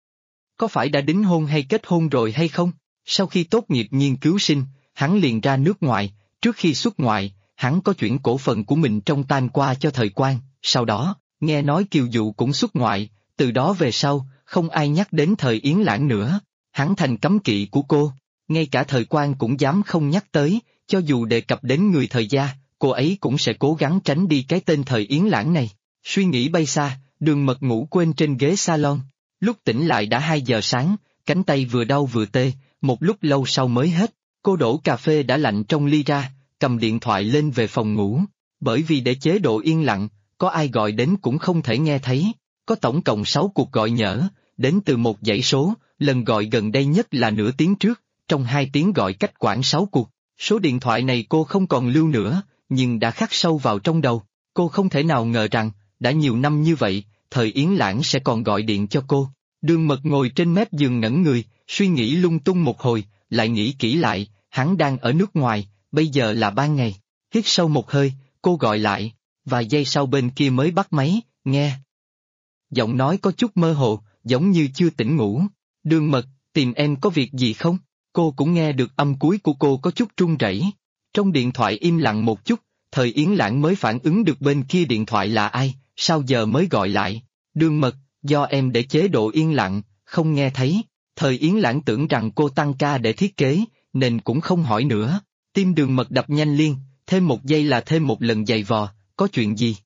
Có phải đã đính hôn hay kết hôn rồi hay không? Sau khi tốt nghiệp nghiên cứu sinh, hắn liền ra nước ngoài, trước khi xuất ngoại, hắn có chuyển cổ phần của mình trong Tam qua cho Thời Quang, sau đó, nghe nói Kiều Dụ cũng xuất ngoại, từ đó về sau, không ai nhắc đến thời Yến Lãng nữa, hắn thành cấm kỵ của cô, ngay cả Thời Quang cũng dám không nhắc tới, cho dù đề cập đến người Thời gia, cô ấy cũng sẽ cố gắng tránh đi cái tên thời Yến Lãng này. Suy nghĩ bay xa, Đường Mật ngủ quên trên ghế salon, lúc tỉnh lại đã 2 giờ sáng, cánh tay vừa đau vừa tê, một lúc lâu sau mới hết, cô đổ cà phê đã lạnh trong ly ra, cầm điện thoại lên về phòng ngủ, bởi vì để chế độ yên lặng, có ai gọi đến cũng không thể nghe thấy, có tổng cộng 6 cuộc gọi nhỡ, đến từ một dãy số, lần gọi gần đây nhất là nửa tiếng trước, trong 2 tiếng gọi cách khoảng 6 cuộc, số điện thoại này cô không còn lưu nữa, nhưng đã khắc sâu vào trong đầu, cô không thể nào ngờ rằng, đã nhiều năm như vậy, thời Yến Lãng sẽ còn gọi điện cho cô. Đường Mật ngồi trên mép giường ngẩn người, suy nghĩ lung tung một hồi, lại nghĩ kỹ lại, hắn đang ở nước ngoài, bây giờ là ban ngày. Hít sâu một hơi, cô gọi lại, vài giây sau bên kia mới bắt máy, nghe. Giọng nói có chút mơ hồ, giống như chưa tỉnh ngủ. Đường Mật, tìm em có việc gì không? Cô cũng nghe được âm cuối của cô có chút run rẩy. Trong điện thoại im lặng một chút, thời Yến Lãng mới phản ứng được bên kia điện thoại là ai, sao giờ mới gọi lại. Đường Mật, do em để chế độ yên lặng, không nghe thấy. Thời Yến Lãng tưởng rằng cô tăng ca để thiết kế, nên cũng không hỏi nữa. Tim Đường Mật đập nhanh liên, thêm một giây là thêm một lần giày vò, có chuyện gì?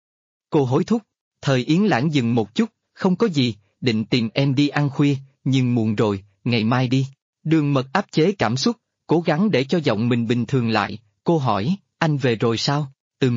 Cô hối thúc, thời Yến Lãng dừng một chút, không có gì, định tìm em đi ăn khuya, nhưng muộn rồi, ngày mai đi. Đường Mật áp chế cảm xúc, cố gắng để cho giọng mình bình thường lại, cô hỏi, anh về rồi sao?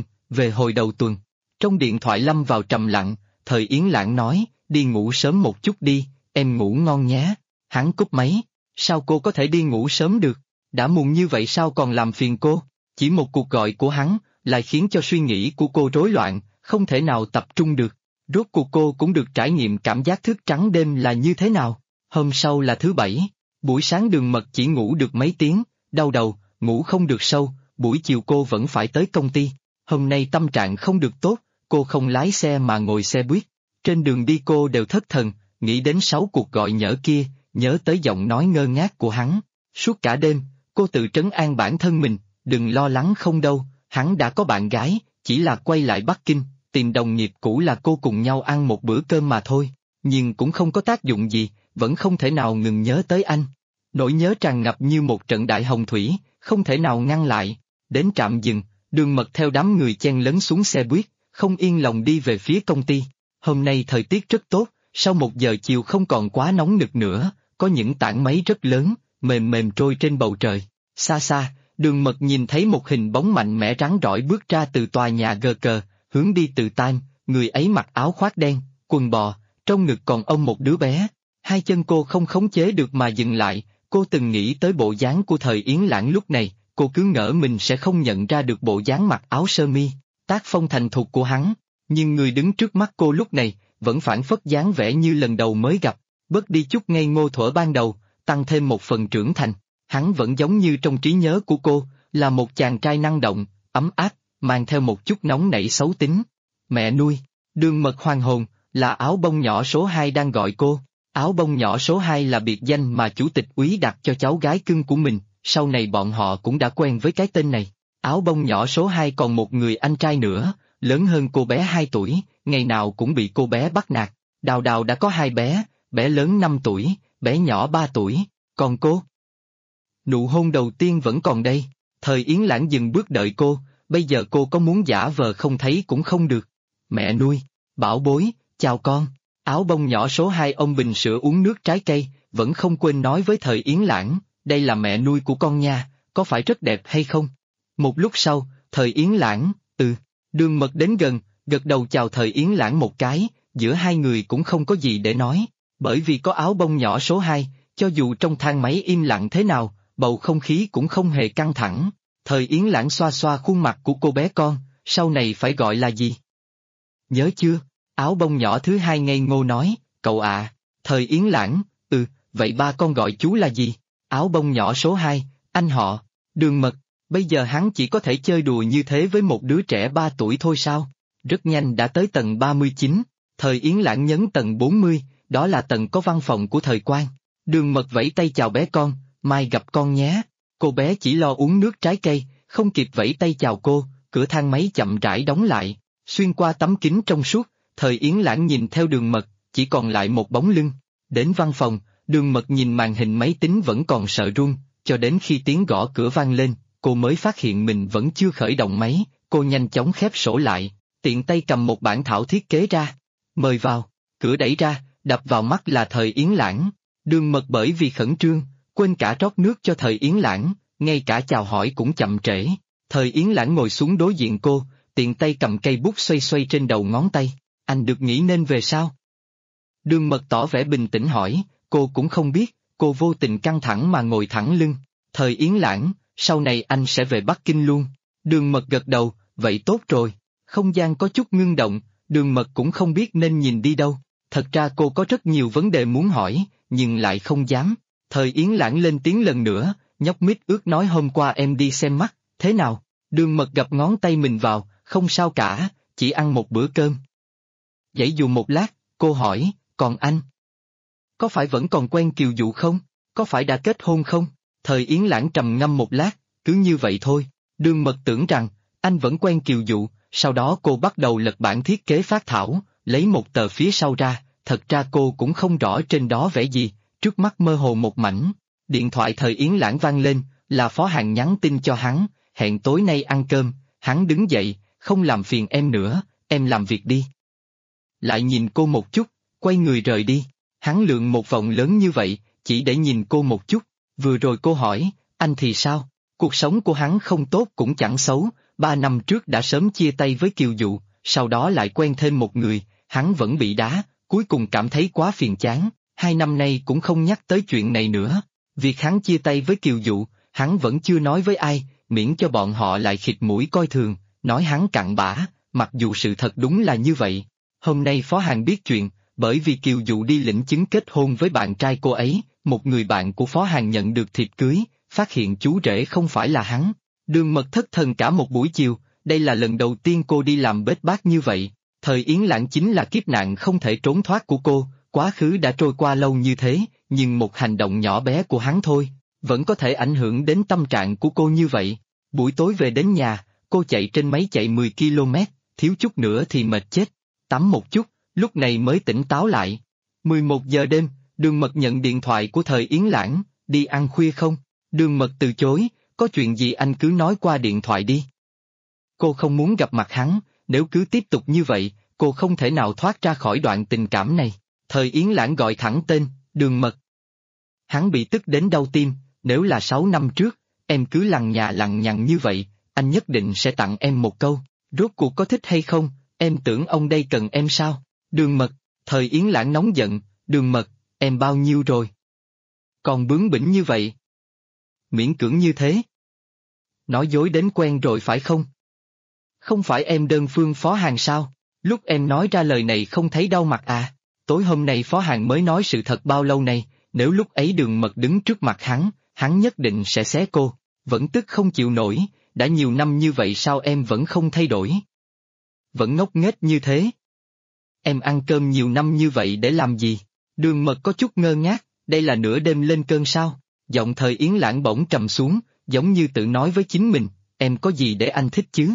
Về hồi đầu tuần. Trong điện thoại lâm vào trầm lặng, thời Yến Lãng nói, đi ngủ sớm một chút đi, em ngủ ngon nhé. Hắn cúp máy, sao cô có thể đi ngủ sớm được? Đã muộn như vậy sao còn làm phiền cô? Chỉ một cuộc gọi của hắn, lại khiến cho suy nghĩ của cô rối loạn, không thể nào tập trung được. Rốt cuộc cô cũng được trải nghiệm cảm giác thức trắng đêm là như thế nào. Hôm sau là thứ Bảy, buổi sáng Đường Mật chỉ ngủ được mấy tiếng, đau đầu, ngủ không được sâu, buổi chiều cô vẫn phải tới công ty. Hôm nay tâm trạng không được tốt, cô không lái xe mà ngồi xe buýt. Trên đường đi cô đều thất thần, nghĩ đến 6 cuộc gọi nhỡ kia, nhớ tới giọng nói ngơ ngác của hắn. Suốt cả đêm, cô tự trấn an bản thân mình, đừng lo lắng không đâu, hắn đã có bạn gái, chỉ là quay lại Bắc Kinh, tìm đồng nghiệp cũ là cô cùng nhau ăn một bữa cơm mà thôi, nhưng cũng không có tác dụng gì, vẫn không thể nào ngừng nhớ tới anh. Nỗi nhớ tràn ngập như một trận đại hồng thủy, không thể nào ngăn lại. Đến trạm dừng, Đường Mật theo đám người chen lấn xuống xe buýt, không yên lòng đi về phía công ty. Hôm nay thời tiết rất tốt, sau 1 giờ chiều không còn quá nóng nực nữa, có những tảng mây rất lớn, mềm mềm trôi trên bầu trời. Xa xa, Đường Mật nhìn thấy một hình bóng mạnh mẽ rắn rỏi bước ra từ tòa nhà gờ cờ, hướng đi từ Time, người ấy mặc áo khoác đen, quần bò, trong ngực còn ôm một đứa bé. Hai chân cô không khống chế được mà dừng lại, cô từng nghĩ tới bộ dáng của Thời Yến Lãng lúc này, cô cứ ngỡ mình sẽ không nhận ra được bộ dáng mặc áo sơ mi, tác phong thành thục của hắn, nhưng người đứng trước mắt cô lúc này, vẫn phảng phất dáng vẻ như lần đầu mới gặp, bớt đi chút ngây ngô thuở ban đầu, tăng thêm một phần trưởng thành, hắn vẫn giống như trong trí nhớ của cô, là một chàng trai năng động, ấm áp, mang theo một chút nóng nảy xấu tính. Mẹ nuôi, Đường Mật hoàn hồn, là Áo Bông nhỏ số 2 đang gọi cô. Áo Bông nhỏ số 2 là biệt danh mà chủ tịch úy đặt cho cháu gái cưng của mình, sau này bọn họ cũng đã quen với cái tên này. Áo Bông nhỏ số 2 còn một người anh trai nữa, lớn hơn cô bé 2 tuổi, ngày nào cũng bị cô bé bắt nạt. Đào Đào đã có 2 bé, bé lớn 5 tuổi, bé nhỏ 3 tuổi, còn cô? Nụ hôn đầu tiên vẫn còn đây. Thời Yến Lãng dừng bước đợi cô, bây giờ cô có muốn giả vờ không thấy cũng không được. Mẹ nuôi, bảo bối, chào con. Áo Bông nhỏ số 2 ôm bình sữa uống nước trái cây, vẫn không quên nói với Thời Yến Lãng, đây là mẹ nuôi của con nha, có phải rất đẹp hay không? Một lúc sau, Thời Yến Lãng, Đường Mật đến gần, gật đầu chào Thời Yến Lãng một cái, giữa hai người cũng không có gì để nói, bởi vì có Áo Bông nhỏ số 2, cho dù trong thang máy im lặng thế nào, bầu không khí cũng không hề căng thẳng. Thời Yến Lãng xoa xoa khuôn mặt của cô bé con, sau này phải gọi là gì? Nhớ chưa? Áo Bông nhỏ thứ 2 ngây ngô nói, cậu ạ. Thời Yến Lãng, vậy ba con gọi chú là gì? Áo Bông nhỏ số 2, anh họ, Đường Mật. Bây giờ hắn chỉ có thể chơi đùa như thế với một đứa trẻ 3 tuổi thôi sao? Rất nhanh đã tới tầng 39, Thời Yến Lãng nhấn tầng 40, đó là tầng có văn phòng của Thời Quang. Đường Mật vẫy tay chào bé con, mai gặp con nhé. Cô bé chỉ lo uống nước trái cây, không kịp vẫy tay chào cô, cửa thang máy chậm rãi đóng lại, xuyên qua tấm kính trong suốt, Thời Yến Lãng nhìn theo Đường Mật, chỉ còn lại một bóng lưng. Đến văn phòng, Đường Mật nhìn màn hình máy tính vẫn còn sợ run, cho đến khi tiếng gõ cửa vang lên, cô mới phát hiện mình vẫn chưa khởi động máy, cô nhanh chóng khép sổ lại, tiện tay cầm một bản thảo thiết kế ra. Mời vào, cửa đẩy ra, đập vào mắt là Thời Yến Lãng. Đường Mật bởi vì khẩn trương, quên cả rót nước cho Thời Yến Lãng, ngay cả chào hỏi cũng chậm trễ. Thời Yến Lãng ngồi xuống đối diện cô, tiện tay cầm cây bút xoay xoay trên đầu ngón tay. Anh được nghỉ nên về sao? Đường Mật tỏ vẻ bình tĩnh hỏi, cô cũng không biết, cô vô tình căng thẳng mà ngồi thẳng lưng. Thời Yến Lãng, sau này anh sẽ về Bắc Kinh luôn. Đường Mật gật đầu, vậy tốt rồi. Không gian có chút ngưng động, Đường Mật cũng không biết nên nhìn đi đâu. Thật ra cô có rất nhiều vấn đề muốn hỏi, nhưng lại không dám. Thời Yến Lãng lên tiếng lần nữa, nhóc mít ước nói hôm qua em đi xem mắt, thế nào? Đường Mật gập ngón tay mình vào, không sao cả, chỉ ăn một bữa cơm. Giãy dụ một lát, cô hỏi, còn anh? Có phải vẫn còn quen Kiều Dụ không? Có phải đã kết hôn không? Thời Yến Lãng trầm ngâm một lát, cứ như vậy thôi. Đường Mật tưởng rằng, anh vẫn quen Kiều Dụ, sau đó cô bắt đầu lật bản thiết kế phác thảo, lấy một tờ phía sau ra, thật ra cô cũng không rõ trên đó vẽ gì, trước mắt mơ hồ một mảnh. Điện thoại Thời Yến Lãng vang lên, là Phó Hàn nhắn tin cho hắn, hẹn tối nay ăn cơm, hắn đứng dậy, không làm phiền em nữa, em làm việc đi. Lại nhìn cô một chút, quay người rời đi, hắn lượn một vòng lớn như vậy, chỉ để nhìn cô một chút, vừa rồi cô hỏi, anh thì sao? Cuộc sống của hắn không tốt cũng chẳng xấu, 3 năm trước đã sớm chia tay với Kiều Dụ, sau đó lại quen thêm một người, hắn vẫn bị đá, cuối cùng cảm thấy quá phiền chán, 2 năm nay cũng không nhắc tới chuyện này nữa. Việc hắn chia tay với Kiều Dụ, hắn vẫn chưa nói với ai, miễn cho bọn họ lại khịt mũi coi thường, nói hắn cặn bã, mặc dù sự thật đúng là như vậy. Hôm nay Phó Hàn biết chuyện, bởi vì Kiều Dụ đi lĩnh chứng kết hôn với bạn trai cô ấy, một người bạn của Phó Hàn nhận được thiệp cưới, phát hiện chú rể không phải là hắn. Đường Mật thất thần cả một buổi chiều, đây là lần đầu tiên cô đi làm bết bát như vậy. Thời Yến Lãng chính là kiếp nạn không thể trốn thoát của cô, quá khứ đã trôi qua lâu như thế, nhưng một hành động nhỏ bé của hắn thôi, vẫn có thể ảnh hưởng đến tâm trạng của cô như vậy. Buổi tối về đến nhà, cô chạy trên máy chạy 10 km, thiếu chút nữa thì mệt chết. Tắm một chút, lúc này mới tỉnh táo lại. 11 giờ đêm, Đường Mật nhận điện thoại của Thời Yến Lãng, đi ăn khuya không? Đường Mật từ chối, có chuyện gì anh cứ nói qua điện thoại đi. Cô không muốn gặp mặt hắn, nếu cứ tiếp tục như vậy, cô không thể nào thoát ra khỏi đoạn tình cảm này. Thời Yến Lãng gọi thẳng tên, Đường Mật. Hắn bị tức đến đau tim, nếu là 6 năm trước, em cứ lằng nhà lằng nhằng như vậy, anh nhất định sẽ tặng em một câu, rốt cuộc có thích hay không, em tưởng ông đây cần em sao? Đường Mật, Thời Yến Lãng nóng giận, Đường Mật, em bao nhiêu rồi? Còn bướng bỉnh như vậy? Miễn cưỡng như thế? Nói dối đến quen rồi phải không? Không phải em đơn phương Phó Hàn sao? Lúc em nói ra lời này không thấy đau mặt à? Tối hôm nay Phó Hàn mới nói sự thật bao lâu này, nếu lúc ấy Đường Mật đứng trước mặt hắn nhất định sẽ xé cô, vẫn tức không chịu nổi, đã nhiều năm như vậy sao em vẫn không thay đổi? Vẫn ngốc nghếch như thế? Em ăn cơm nhiều năm như vậy để làm gì? Đường Mật có chút ngơ ngác, đây là nửa đêm lên cơn sao? Giọng Thời Yến Lãng bỗng trầm xuống, giống như tự nói với chính mình, em có gì để anh thích chứ?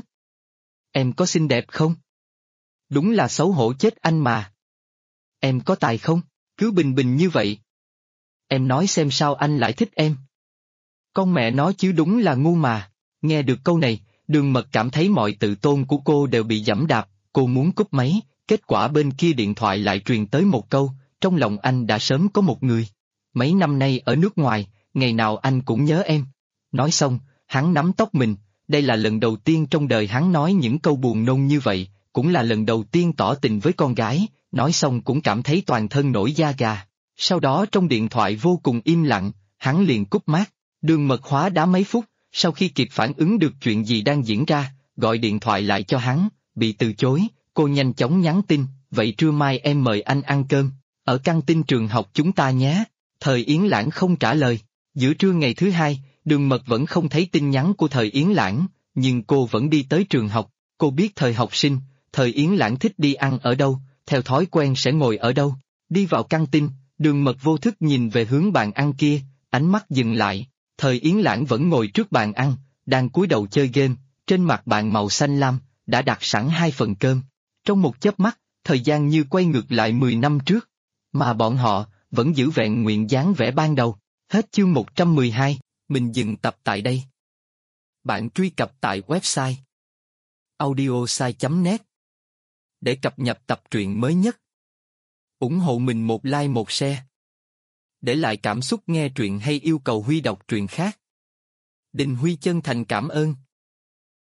Em có xinh đẹp không? Đúng là xấu hổ chết anh mà. Em có tài không? Cứ bình bình như vậy. Em nói xem sao anh lại thích em. Con mẹ nói chứ đúng là ngu mà. Nghe được câu này, Đường Mật cảm thấy mọi tự tôn của cô đều bị giẫm đạp, cô muốn cúp máy, kết quả bên kia điện thoại lại truyền tới một câu, trong lòng anh đã sớm có một người. Mấy năm nay ở nước ngoài, ngày nào anh cũng nhớ em. Nói xong, hắn nắm tóc mình, đây là lần đầu tiên trong đời hắn nói những câu buồn nôn như vậy, cũng là lần đầu tiên tỏ tình với con gái, nói xong cũng cảm thấy toàn thân nổi da gà. Sau đó trong điện thoại vô cùng im lặng, hắn liền cúp mát. Đường Mật hóa đá mấy phút, sau khi kịp phản ứng được chuyện gì đang diễn ra, gọi điện thoại lại cho hắn, bị từ chối, cô nhanh chóng nhắn tin, vậy trưa mai em mời anh ăn cơm, ở căng tin trường học chúng ta nhé. Thời Yến Lãng không trả lời. Giữa trưa ngày thứ hai, Đường Mật vẫn không thấy tin nhắn của Thời Yến Lãng, nhưng cô vẫn đi tới trường học, cô biết thời học sinh, Thời Yến Lãng thích đi ăn ở đâu, theo thói quen sẽ ngồi ở đâu. Đi vào căng tin, Đường Mật vô thức nhìn về hướng bàn ăn kia, ánh mắt dừng lại, Thời Yến Lãng vẫn ngồi trước bàn ăn, đang cúi đầu chơi game, trên mặt bàn màu xanh lam, đã đặt sẵn 2 phần cơm. Trong một chớp mắt, thời gian như quay ngược lại 10 năm trước, mà bọn họ vẫn giữ vẹn nguyên dáng vẻ ban đầu. Hết chương 112, mình dừng tập tại đây. Bạn truy cập tại website audiosai.net để cập nhật tập truyện mới nhất. Ủng hộ mình một like một share. Để lại cảm xúc nghe truyện hay yêu cầu Huy đọc truyện khác. Đình Huy chân thành cảm ơn.